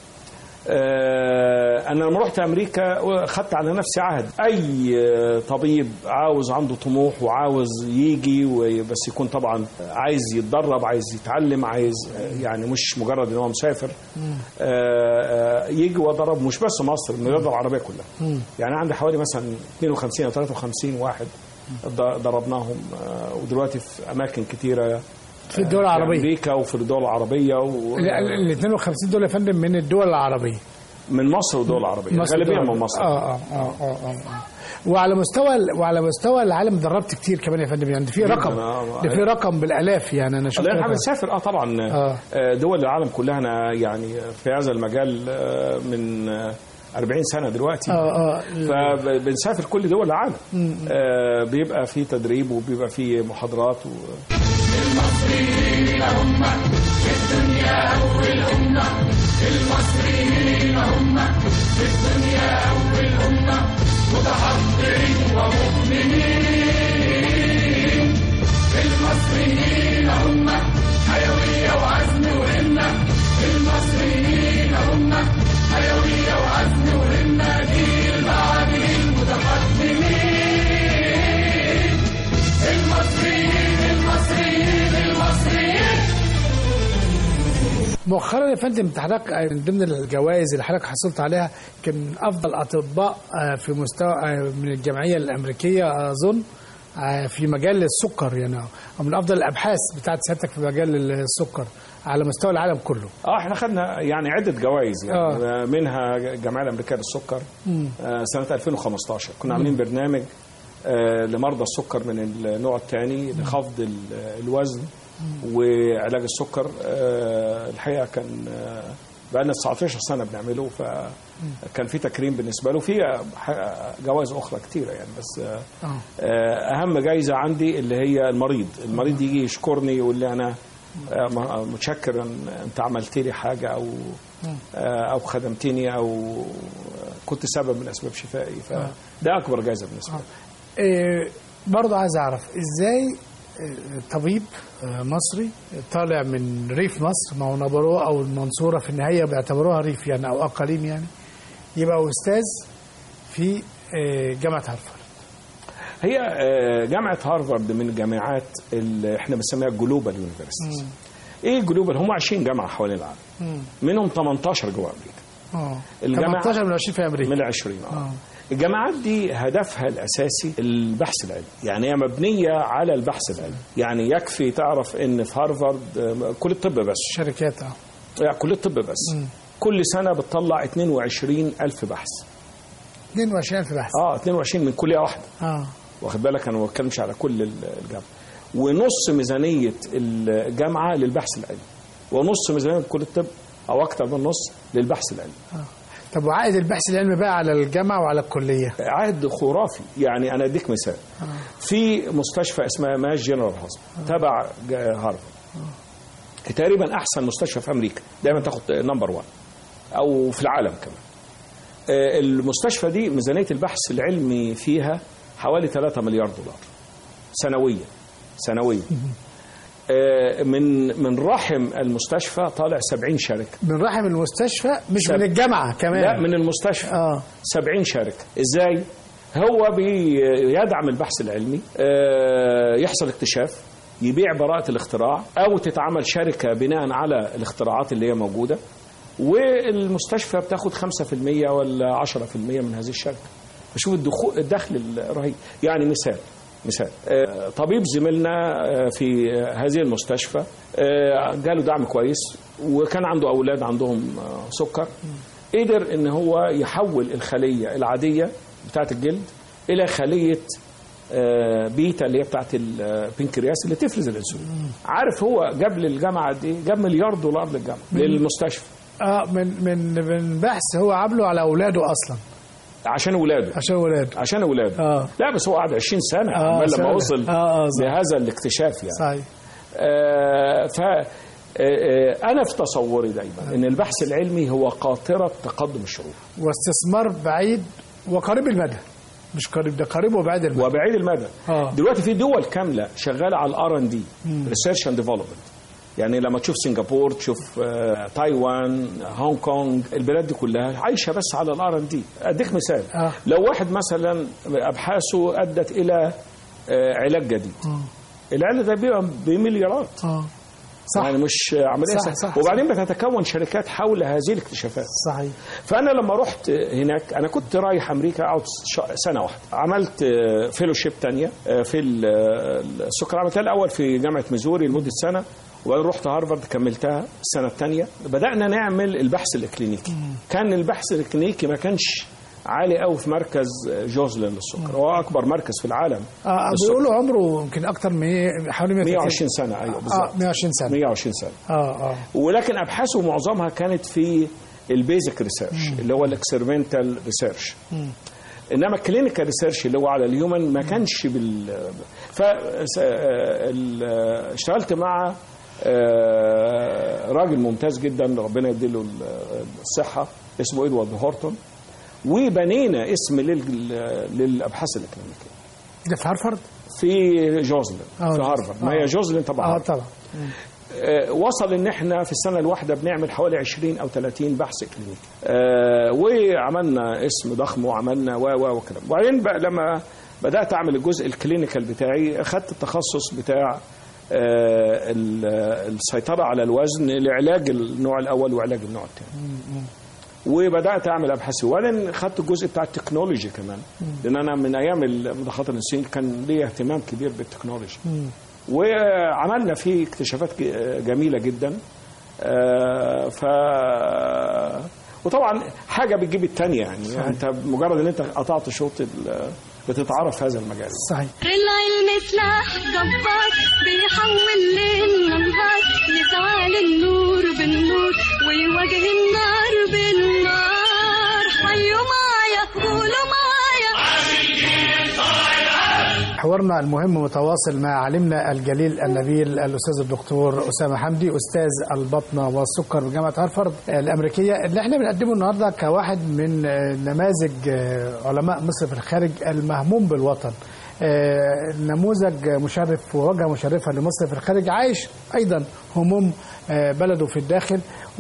أنا لما رحت أمريكا خدت على نفسي عهد، أي طبيب عاوز عنده طموح وعاوز يجي بس يكون طبعا عايز يتدرب، عايز يتعلم، عايز يعني مش مجرد إن هو مسافر، يجي ويدرب مش بس مصر، من الدول العربية كلها. يعني عندي حوالي مثلا اثنين وخمسين أو ثلاثة وخمسين واحد ضربناهم، ودلوقتي في أماكن كتيرة في الدول العربية، أمريكا وفي الدول العربية و... ال اثنين وخمسين دول يا فندم من الدول العربية، من مصر والدول العربية غالبيا من مصر. آه آه آه آه آه. وعلى مستوى وعلى مستوى العالم دربت كتير كمان يا فندم. يعني في رقم ده في رقم بالالاف. يعني انا شفت احنا بنسافر اه طبعا آه. دول العالم كلها. انا يعني في هذا المجال من أربعين سنة دلوقتي. آه آه. فبنسافر كل دول العالم. آه بيبقى في تدريب وبيبقى في محاضرات و... المصريين هم في الدنيا أول أمة، المصريين هم في الدنيا أول أمة، متحضرين ومؤمنين. المصريين هم حيوية وعزم وهمة، المصريين هم حيوية وعزم وهمة، جيل بعد المتقدمين. المصريين المصريين المصريين. مؤخرا يا فندم حضرتك من ضمن الجوائز اللي حضرتك حصلت عليها كان افضل اطباء في مستوى من الجمعيه الامريكيه اظن في مجال السكر، يعني من افضل الابحاث بتاعت سيادتك في مجال السكر على مستوى العالم كله. اه احنا خدنا يعني عده جوائز يعني آه. منها الجمعيه الامريكيه للسكر آه سنه ألفين وخمستاشر كنا عاملين برنامج آه لمرضى السكر من النوع الثاني لخفض الوزن وعلاج السكر. آه الحقيقه كان آه بقالنا تسعتاشر سنه بنعمله، فكان في تكريم بالنسبه له. في جوائز اخرى كتيره يعني، بس آه اهم جايزه عندي اللي هي المريض المريض يجي يشكرني يقول لي انا متشكر ان انت عملت لي حاجه او او خدمتني او كنت سبب من اسباب شفائي، فده اكبر جائزه بالنسبه لي. إيه برضه عايز اعرف ازاي طبيب مصري طالع من ريف مصر، ما هو نبروه او المنصوره في النهايه بيعتبروها ريف يعني او اقاليم يعني، يبقى استاذ في جامعه هارفارد. هي جامعه هارفارد من الجامعات اللي احنا بنسميها جلوبال يونيفرسيتيز. ايه جلوبال؟ هم عشرين جامعه حوالين العالم. مم. منهم ثمانية عشر جوه امريكا. اه ثمانية عشر من عشرين في امريكا. من عشرين اه, آه. الجامعات دي هدفها الأساسي البحث العلمي، يعني هي مبنية على البحث العلمي. يعني يكفي تعرف إن في هارفارد كل الطب بس شركات اه يعني كل الطب بس م. كل سنة بتطلع اثنين وعشرين ألف بحث. اثنين وعشرين ألف بحث اه اثنين وعشرين من كلية واحدة. اه واخد بالك، أنا ما بتكلمش على كل الجامعة. ونص ميزانية الجامعة للبحث العلمي، ونص ميزانية كل الطب أو أكثر من نص للبحث العلمي. آه. طب وعائد البحث العلمي بقى على الجامعة وعلى الكلية؟ عائد خرافي. يعني أنا أديك مثال. آه. في مستشفى اسمها ماس جنرال هوسبيتال تبع هارفارد، آه. تقريبا أحسن مستشفى في أمريكا، دايما تاخد نمبر وان أو في العالم كمان. آه المستشفى دي ميزانية البحث العلمي فيها حوالي ثلاثة مليار دولار سنويا سنويا. من من رحم المستشفى طالع سبعين شركة. من رحم المستشفى مش سب... من الجامعة كمان؟ لا، من المستشفى. آه. سبعين شركة. ازاي؟ هو بيدعم البحث العلمي، يحصل اكتشاف، يبيع براءة الاختراع، أو تتعمل شركة بناء على الاختراعات اللي هي موجودة، والمستشفى بتاخد خمسة في المية ولا عشرة في المية من هذه الشركة. فشوف الدخول الدخل الرهيب. يعني مثال مثال طبيب زميلنا في هذه المستشفى جاله دعم كويس، وكان عنده أولاد عندهم سكر، قدر إن هو يحول الخلية العادية بتاعة الجلد إلى خلية بيتا اللي هي بتاعة البنكرياس اللي تفرز الأنسولين. عارف هو جاب للجامعة دي جاب مليار دولار للجامعة للمستشفى. اه من من من بحث هو عامله على أولاده أصلا. عشان ولاده عشان ولاده عشان ولاده آه. لا بس هو قعد عشرين سنة آه لما وصل آه آه لهذا الاكتشاف يعني. صحيح. آه ف آه أنا في تصوري دايما إن البحث العلمي هو قاطرة تقدم الشعوب، واستثمار بعيد وقريب المدى. مش قريب، ده قريب وبعيد المدى. وبعيد المدى. آه. دلوقتي في دول كاملة شغالة على الار ان دي ريسيرش اند ديفلوبمنت. يعني لما تشوف سنغافور، تشوف آه تايوان، هونج كونج، البلاد دي كلها عايشه بس على الار ان دي. اديك مثال. آه. لو واحد مثلا ابحاثه ادت الى آه علاج جديد، آه. العلاج ده بيبقى بمليارات. اه صح. يعني مش عمليه صح صح وبعدين صح. بتتكون شركات حول هذه الاكتشافات. صحيح. فانا لما رحت هناك، انا كنت رايح امريكا اقعد سنه واحده، عملت فيلوشيب ثانيه في السكر. عملتها الاول في جامعه ميزوري لمده سنه، وبعدين رحت هارفارد كملتها السنه الثانيه. بدانا نعمل البحث الاكلينيكي. مم. كان البحث الاكلينيكي ما كانش عالي قوي في مركز جوزلين للسكر، هو اكبر مركز في العالم. اه بيقولوا عمره يمكن اكتر من حوالي مية وعشرين سنه. ايوه بالظبط. اه مية وعشرين سنه مية وعشرين سنه. اه اه ولكن ابحاثه معظمها كانت في البيزك ريسيرش اللي هو الاكسبيرمنتال ريسيرش. انما الكلينيكال ريسيرش اللي هو على الهيومن ما كانش بال ف اشتغلت مع راجل ممتاز جدا ربنا يديله الصحه اسمه إدوارد هورتون، وبنينا اسم للابحاث الاكلينيكيه. ده في هارفارد؟ في جوزلين. في هارفارد. ما هي جوزلين طبعا. اه طبعا. آه وصل ان احنا في السنه الواحده بنعمل حوالي عشرين او ثلاثين بحث اكلينيكي. آه وعملنا اسم ضخم وعملنا و و وكده. وبعدين بقى لما بدات اعمل الجزء الكلينيكال بتاعي، اخذت التخصص بتاع آه السيطره على الوزن لعلاج النوع الاول وعلاج النوع الثاني. وبدات اعمل ابحاث، وبعدين خدت الجزء بتاع التكنولوجي كمان، لان انا من ايام المضخات الانسولين كان لي اهتمام كبير بالتكنولوجي. وعملنا فيه اكتشافات جميله جدا. ف وطبعا حاجه بتجيب الثانيه يعني. صحيح. انت مجرد ان انت قطعت شوط بتتعرف هذا المجال. صحيح. العلم سلاح جبار بيحول ليل نهار، يزعل النور بالنور ويواجه النار بالنار. حيوا معايا قولوا معايا. حوارنا المهم متواصل مع عالمنا الجليل النبيل الأستاذ الدكتور أسامة حمدي، أستاذ البطنة والسكر بجامعة هارفارد الأمريكية، اللي احنا بنقدمه النهاردة كواحد من نماذج علماء مصر في الخارج المهموم بالوطن. آه، نموذج مشرف ووجهه مشرفه لمصر في الخارج، عايش ايضا هموم آه، بلده في الداخل،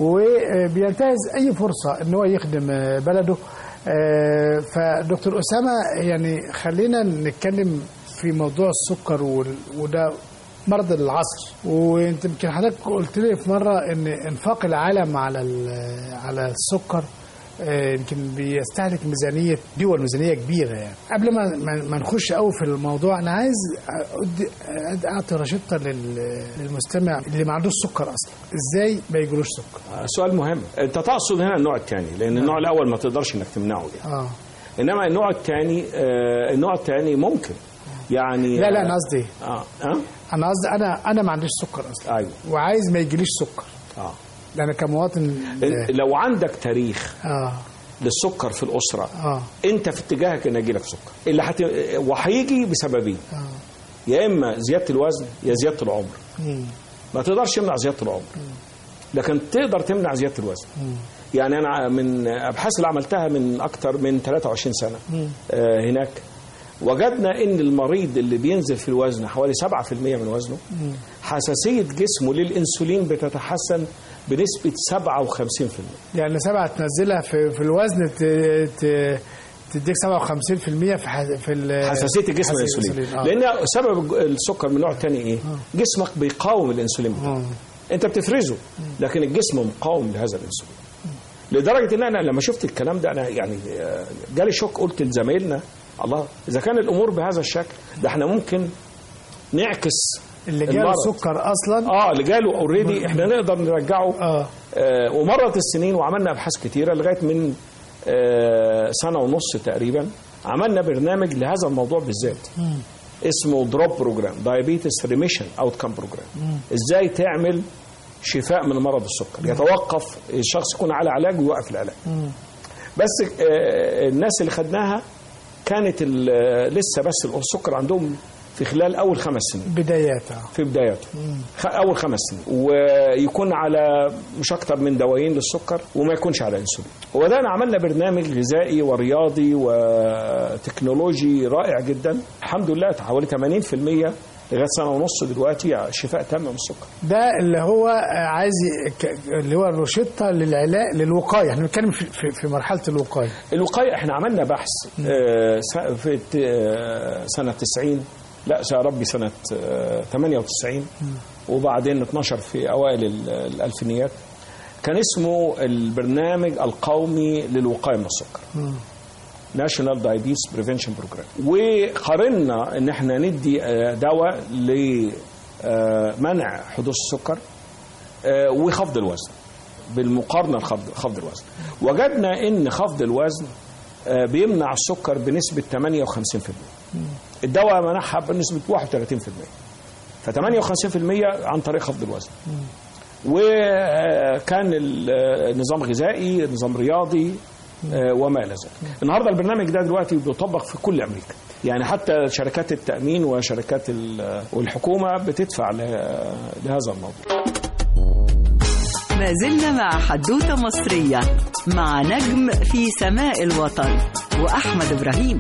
وبينتهز اي فرصه ان هو يخدم آه، بلده. آه، فدكتور اسامه، يعني خلينا نتكلم في موضوع السكر وال- وده مرض العصر. وانت يمكن حضرتك قلت لي في مره ان انفاق العالم على ال- على السكر آه، يمكن بيستهلك ميزانيه دول، ميزانيه كبيره. يعني قبل ما ما- ما نخش قوي في الموضوع، انا عايز أدي أدي- اعطي رشدة لل- للمستمع اللي ما عندوش سكر اصلا، ازاي ما يجيلوش سكر؟ سؤال مهم. انت تقصد هنا النوع الثاني، لان النوع الاول ما تقدرش انك تمنعه يعني. اه انما النوع الثاني آه النوع الثاني ممكن يعني. لا لا انا قصدي اه اه انا قصدي انا انا ما عنديش سكر اصلا، ايوه وعايز ما يجيليش سكر. اه ده انا كمواطن. لو عندك تاريخ اه للسكر في الاسره، اه انت في اتجاهك ان يجيلك سكر، اللي حت... وهيجي بسببين. اه يا اما زياده الوزن يا زياده العمر. مم. ما تقدرش تمنع زياده العمر، لكن تقدر تمنع زياده الوزن. يعني انا من ابحاث اللي عملتها من اكثر من ثلاثة وعشرين سنه آه هناك، وجدنا ان المريض اللي بينزل في الوزن حوالي سبعة بالمئة من وزنه، حساسيه جسمه للانسولين بتتحسن بنسبه سبعة وخمسين بالمئة. يعني سبعة تنزلها في, في الوزن ت... ت... تديك سبعة وخمسين بالمئة في ح... في ال... حساسيه الجسم حساسية للانسولين. آه. لان سبب السكر من النوع الثاني ايه؟ جسمك بيقاوم الانسولين بتاعك. انت بتفرزه لكن الجسم مقاوم لهذا الانسولين. لدرجه ان انا لما شفت الكلام ده انا يعني آه، جالي شوك. قلت لزمايلنا الله، اذا كان الامور بهذا الشكل ده احنا ممكن نعكس اللي جاله المرض. سكر اصلا. اه اللي جاله اوريدي احنا نقدر نرجعه. اه آه ومرت السنين وعملنا ابحاث كتيره لغايه من آه سنه ونص تقريبا عملنا برنامج لهذا الموضوع بالذات اسمه دروب بروجرام، دايابيتس ريميشن اوتكم بروجرام. ازاي تعمل شفاء من مرض السكر، يتوقف الشخص يكون على علاج ويوقف العلاج. بس آه الناس اللي خدناها كانت ال- لسه بس السكر عندهم في خلال اول خمس سنين بداياتها. في بداياته خ- اول خمس سنين، ويكون على مش اكتر من دوايين للسكر وما يكونش على انسولين. وبدانا عملنا برنامج غذائي ورياضي وتكنولوجي رائع جدا، الحمد لله حوالي ثمانين بالمئة لغايه سنه ونص دلوقتي شفاء تام من السكر. ده اللي هو عايز ي- ك- اللي هو الروشتة للعلاج للوقاية. احنا بنتكلم في, في, في مرحلة الوقاية. الوقايه احنا عملنا بحث آه، س- في ت- آه، سنه تسعين، لا يا ربي سنه آه، ثمانية وتسعين، وبعدين اتنشر في اوائل ال- الالفينيات. كان اسمه البرنامج القومي للوقايه من السكر، ناشونال دايابيتس بريفنشن بروجرام. وقارنا ان احنا ندي آه، دواء لمنع حدوث السكر آه، وخفض الوزن، بالمقارنه لخفض خفض الوزن. وجدنا ان خفض الوزن آه، بيمنع السكر بنسبه ثمانية وخمسين بالمئة. الدواء منعها بنسبه واحد وثلاثين بالمئة، ف ثمانية وخمسين بالمئة عن طريق خفض الوزن. وكان النظام غذائي، نظام رياضي آه، وما الى ذلك. النهارده البرنامج ده دلوقتي بيطبق في كل امريكا، يعني حتى شركات التامين وشركات ال- والحكومه بتدفع ل- لهذا الموضوع. ما زلنا مع حدوتة مصرية مع نجم في سماء الوطن وأحمد إبراهيم.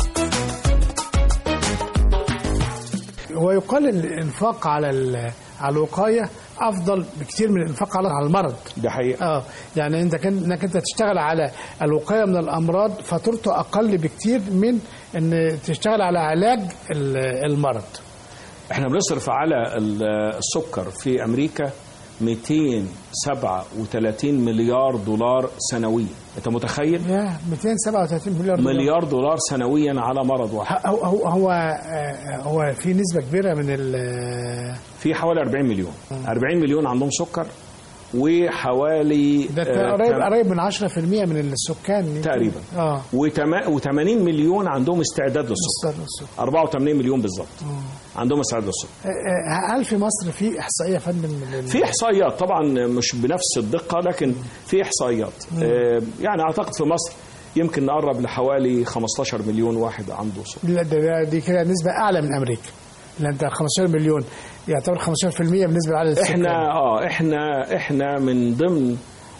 ويقال ان الانفاق على ال- على الوقاية افضل بكتير من الانفاق على على المرض. ده حقيقه. اه يعني انت كان انك انت تشتغل على الوقايه من الامراض فاتورته اقل بكتير من ان تشتغل على علاج ال- المرض. احنا بنصرف على ال- السكر في امريكا مئتين وسبعة وثلاثين مليار دولار سنويا. انت متخيل؟ يا مئتين وسبعة وثلاثين مليار دولار. مليار دولار سنويا على مرض واحد. هو هو هو, آه، هو في نسبه كبيره من ال في حوالي أربعين مليون. أربعين مليون عندهم سكر، وحوالي ده آه، قريب تم- قريب من عشرة بالمئة من السكان تقريبا. اه و80 مليون عندهم استعداد للسكر. مصدر السكر. أربعة وثمانين مليون بالظبط عندهم استعداد للسكر. آه، آه، هل في مصر في احصائيه يا فندم لل- في احصائيات طبعا مش بنفس الدقه، لكن في احصائيات. آه، يعني اعتقد في مصر يمكن نقرب لحوالي خمستاشر مليون واحد عنده سكر. لا ده ده- دي كده نسبه اعلى من امريكا، لان انت خمستاشر مليون يعتبر خمستاشر بالمئة بالنسبه لعدد السكان. احنا اه احنا احنا من ضمن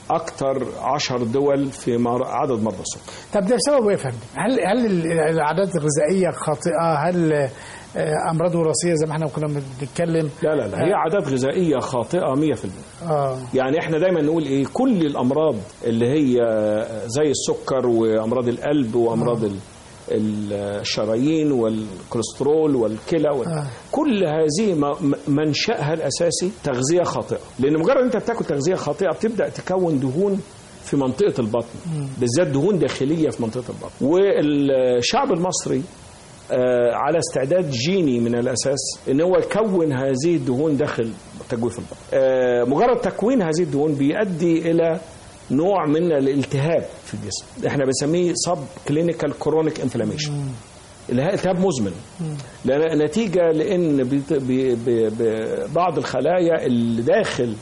اكتر عشر دول في مر... عدد مرضى السكر. طب ده بسبب ايه يا فندم؟ هل هل العادات الغذائيه خاطئه؟ هل امراض وراثيه زي ما احنا كنا بنتكلم؟ لا لا لا هي عادات غذائيه خاطئه مية في المية. اه يعني احنا دايما نقول ايه، كل الامراض اللي هي زي السكر وامراض القلب وامراض آه. الشرايين والكوليسترول والكلى وال... آه. كل هذه منشأها الاساسي تغذيه خاطئه، لان مجرد انت بتاكل تغذيه خاطئه بتبدا تكون دهون في منطقه البطن، بالذات دهون داخليه في منطقه البطن. والشعب المصري آه على استعداد جيني من الأساس إن هو يكون هذه الدهون داخل تجويف البطن. آه مجرد تكوين هذه الدهون بيؤدي إلى نوع من الالتهاب في الجسم، احنا بنسميه سب كلينيكال كرونيك انفلاميشن، التهاب مزمن، لأن نتيجة لأن بعض الخلايا اللي داخل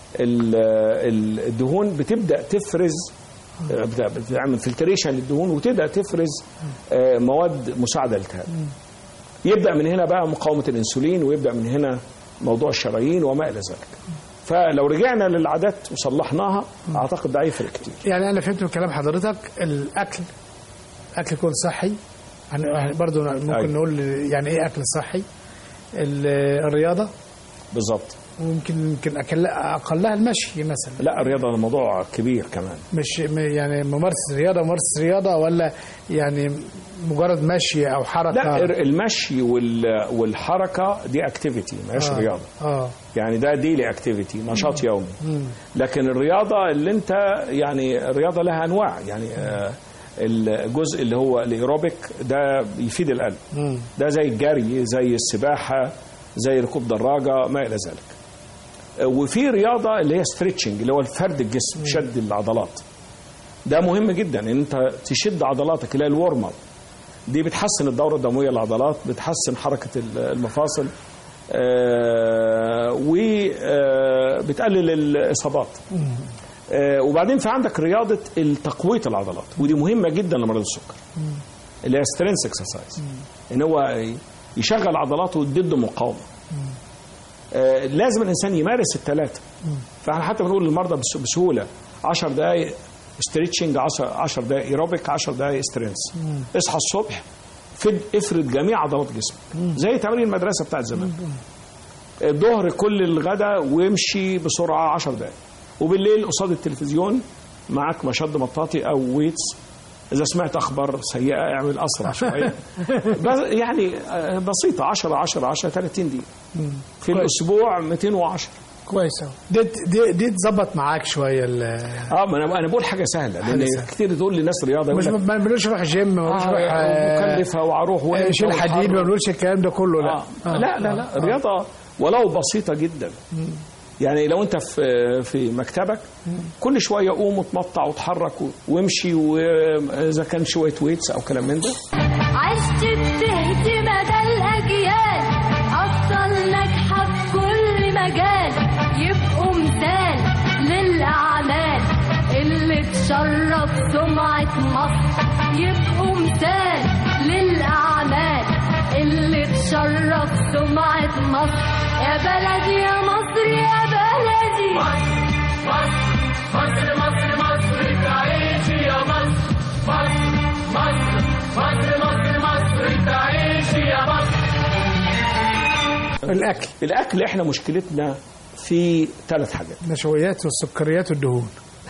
الدهون بتبدأ تفرز، بتعمل فلتريشن للدهون وتبدا تفرز مواد مساعده للالتهاب. يبدا من هنا بقى مقاومه الانسولين، ويبدا من هنا موضوع الشرايين وما الى ذلك. فلو رجعنا للعادات وصلحناها اعتقد ده هيفرق كتير. يعني انا فهمت من كلام حضرتك الاكل اكل يكون صحي، يعني برضه ممكن أيوة. نقول يعني ايه اكل صحي؟ الرياضه بالظبط، وممكن يمكن اقلها المشي مثلا. لا الرياضه موضوع كبير كمان، مش يعني ممارسه رياضه ممارسه رياضه ولا يعني مجرد مشي او حركه؟ لا المشي والحركه دي اكتيفيتي ماهيش آه. رياضه اه يعني ده ديلي اكتيفيتي، نشاط يومي. مم. لكن الرياضه اللي انت يعني الرياضه لها انواع، يعني آه الجزء اللي هو الايروبيك ده يفيد القلب، مم. ده زي الجري، زي السباحه، زي ركوب دراجه، ما الى ذلك. وفي رياضه اللي هي ستريتشنج اللي هو الفرد الجسم، شد العضلات، ده مهم جدا ان انت تشد عضلاتك اللي هي الورم اب، دي بتحسن الدوره الدمويه للعضلات، بتحسن حركه المفاصل، وبتقلل الاصابات. وبعدين في عندك رياضه تقويه العضلات، ودي مهمه جدا لمريض السكر، اللي هي سترينث اكسرسايز، ان هو يشغل عضلاته ضد مقاومه. آه لازم الانسان يمارس الثلاثه. فاحنا حتى بنقول للمرضى بسهوله عشر دقائق ستريتشنج، عشر دقائق ايروبيك، عشر دقائق سترينث. اصحى الصبح افرد جميع عضلات جسمك زي تمارين المدرسه بتاعت زمان. الظهر كل الغداء وامشي بسرعه عشر دقائق، وبالليل قصاد التلفزيون معاك مشد مطاطي او ويتس، إذا سمعت أخبار سيئة اعمل أسرع شوية. يعني بسيطة، عشرة عشرة عشرة ثلاثين دقيقة في الأسبوع، مئتين وعشرة. كويس أوي. دي دي دي تظبط معاك شوية. اه ما أنا أنا بقول حاجة سهلة، لأن كتير تقول للناس رياضة مش ما بنقولش روح جيم، ما بنقولش روح مكلفة وأروح شيل حديد، ما بنقولش الكلام ده كله. لا آه. آه. لا لا لا الرياضة ولو بسيطة جدا. يعني لو انت في في مكتبك كل شويه قوم وتمطع وتحرك وامشي، واذا كان شويه ويتس او كلام من ده. عشت بتهدي مدى الاجيال، افضل ناجحه في كل مجال، يبقوا مثال للاعمال اللي تشرف سمعه مصر، يبقوا مثال للاعمال اللي تشرف سمعه مصر. يا بلدي يا مصر يا بلدي، مصر مصر مصر مصر تعيشي يا مصر، مصر مصر مصر مصر تعيشي يا مصر. الأكل الأكل إحنا مشكلتنا في ثلاث حاجات: النشويات والسكريات والدهون.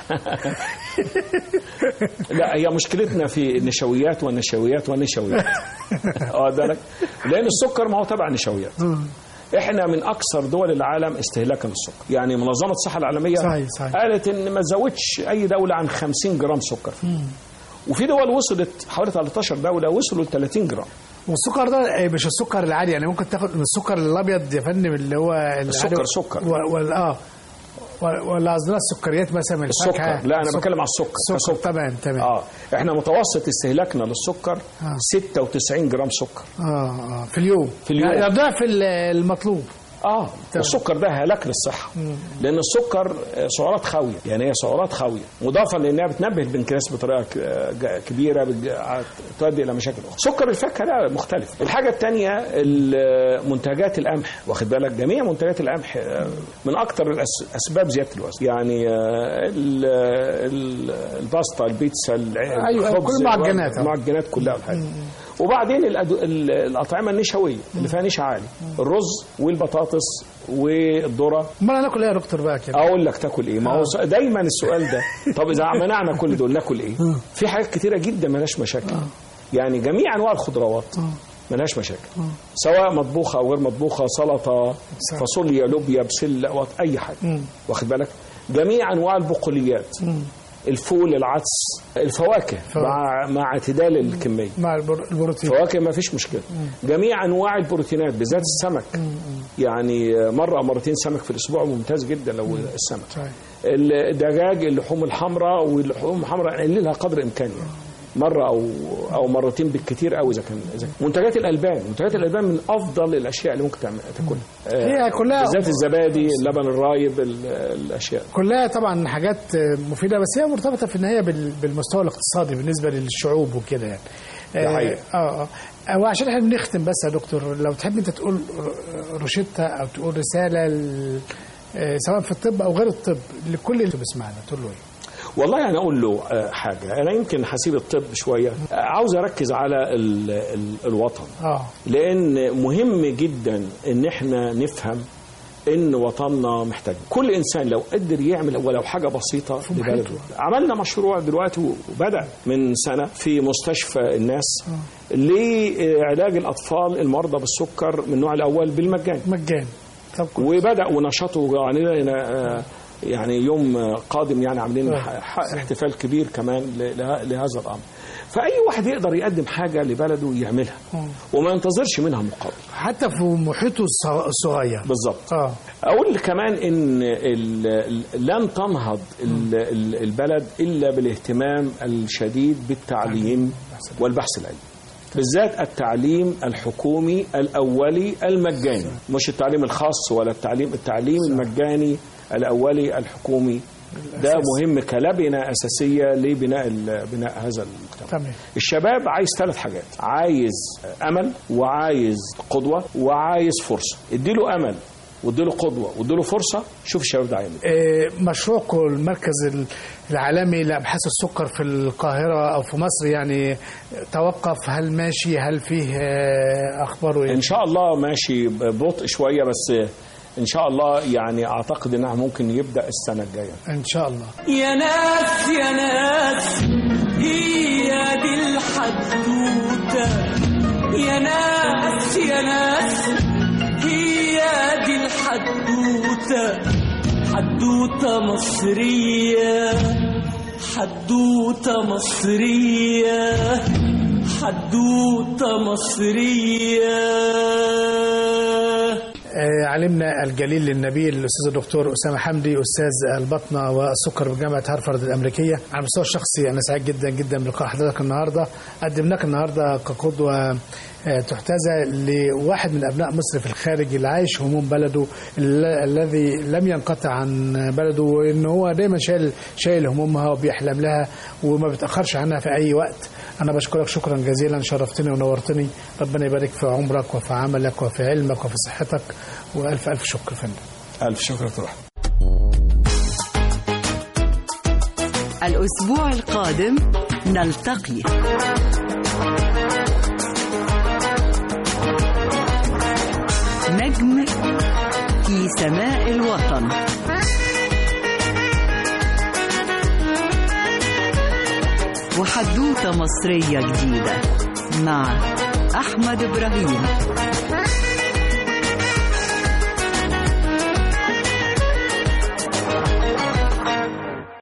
لا هي مشكلتنا في النشويات والنشويات والنشويات. اه ده لأن السكر ما هو تبع النشويات. احنا من اكثر دول العالم استهلاكا للسكر، يعني منظمه الصحه العالميه صحيح صحيح. قالت ان ما تزودش اي دوله عن خمسين جرام سكر، وفي دول وصلت حوالي ثلاثة عشر دوله وصلوا ل ثلاثين جرام. والسكر ده مش السكر العادي، يعني ممكن تاخد من السكر الابيض يا فندم اللي هو السكر سكر وال اه ولا قصدنا السكريات مثلا من الفاكهه. لا انا السكر. بتكلم على السكر السكر تمام تمام. اه احنا متوسط استهلاكنا للسكر آه. ستة وتسعين جرام سكر اه اه في اليوم، في اليوم يعني ضعف المطلوب. اه السكر ده هلاك للصحه، لان السكر سعرات خاويه، يعني هي سعرات خاويه مضافه لانها بتنبه البنكرياس بطريقه كبيره تؤدي الى مشاكل اخرى. سكر الفاكهه لا مختلف. الحاجه الثانيه منتجات القمح، واخد بالك، جميع منتجات القمح من اكثر الاسباب زياده الوزن، يعني الباستا، البيتزا، ايوه كل المعجنات المعجنات كلها الحاجة. وبعدين الأطعمة النشوية اللي فيها نشا عالي، الرز والبطاطس والذرة. ما ناكل ايه يا دكتور بقى كده؟ اقول لك تاكل ايه؟ ما هو دايما السؤال ده. طب اذا منعنا كل دول ناكل ايه؟ في حاجات كتيرة جدا مالهاش مشاكل، يعني جميع انواع الخضروات مالهاش مشاكل، سواء مطبوخه او غير مطبوخه، سلطه، فاصوليا، لوبيا، بسله، اي حاجه، واخد بالك. جميع انواع البقوليات، الفول، العدس، الفواكه مع مع اعتدال الكميه، مع البروتين، فواكه ما فيش مشكله. جميع انواع البروتينات بالذات السمك، يعني مره او مرتين سمك في الاسبوع ممتاز جدا لو السمك. الدجاج، اللحوم الحمراء واللحوم الحمراء نقللها قدر الامكان، مره او او مرتين بالكثير قوي اذا كان اذا منتجات الالبان، منتجات الالبان من افضل الاشياء اللي ممكن تاكلها، هي كلها بالذات الزبادي، اللبن الرايب، الاشياء كلها طبعا حاجات مفيده، بس هي مرتبطه في النهايه بالمستوى الاقتصادي بالنسبه للشعوب وكده يعني. اه اه اه وعشان احنا بنختم بس يا دكتور، لو تحب انت تقول روشته او تقول رساله سواء في الطب او غير الطب لكل اللي بيسمعنا، تقول له ايه؟ والله أنا أقول له حاجة، أنا يمكن هسيب الطب شوية، عاوز أركز على ال ال الوطن، آه. لأن مهم جدا إن إحنا نفهم إن وطننا محتاج كل إنسان لو قدر يعمل ولو حاجة بسيطة لبلده. عملنا مشروع دلوقتي وبدأ من سنة في مستشفى الناس آه. لعلاج الأطفال المرضى بالسكر من النوع الأول بالمجان مجان، وبدأ ونشاطه يعني يعني يوم قادم يعني عاملين احتفال كبير كمان لهذا الأمر. فأي واحد يقدر يقدم حاجة لبلده يعملها وما ينتظرش منها مقابل، حتى في محيطه الصغير. بالظبط. آه. أقول كمان إن لن تنهض البلد إلا بالاهتمام الشديد بالتعليم والبحث العلمي، بالذات التعليم الحكومي الأولي المجاني، مش التعليم الخاص ولا التعليم التعليم المجاني الأولي الحكومي. ده مهم كلبنة أساسية لبناء بناء هذا المجتمع. الشباب عايز ثلاث حاجات، عايز أمل وعايز قدوة وعايز فرصة. اديله أمل واديله قدوة واديله فرصة، شوف الشباب ده عامل ايه. مشروعكم المركز العالمي لأبحاث السكر في القاهرة أو في مصر يعني توقف، هل ماشي؟ هل فيه أخباره ايه؟ إن شاء الله ماشي ببطء شوية، بس إن شاء الله يعني أعتقد إنها ممكن يبدأ السنة الجاية إن شاء الله. يا ناس يا ناس هي دي الحدوتة، يا ناس يا ناس هي دي الحدوتة، حدوتة مصرية، حدوتة مصرية، حدوتة مصرية. علمنا الجليل للنبيل الأستاذ الدكتور أسامة حمدي، أستاذ البطنة والسكر بجامعة هارفارد الأمريكية. على المستوى الشخصي أنا سعيد جدا جدا بلقاء حضرتك النهاردة، قدمناك النهاردة كقدوة تحتذى لواحد من أبناء مصر في الخارج اللي عايش هموم بلده، الذي لم ينقطع عن بلده، وإن هو دايما شايل شايل همومها وبيحلم لها وما بيتأخرش عنها في أي وقت. أنا بشكرك شكرا جزيلا، شرفتني ونورتني، ربنا يبارك في عمرك وفي عملك وفي علمك وفي صحتك، وألف ألف شكر فندم. ألف شكر تروح. الأسبوع القادم نلتقي. نجم في سماء الوطن. وحدوتة مصرية جديدة مع أحمد إبراهيم.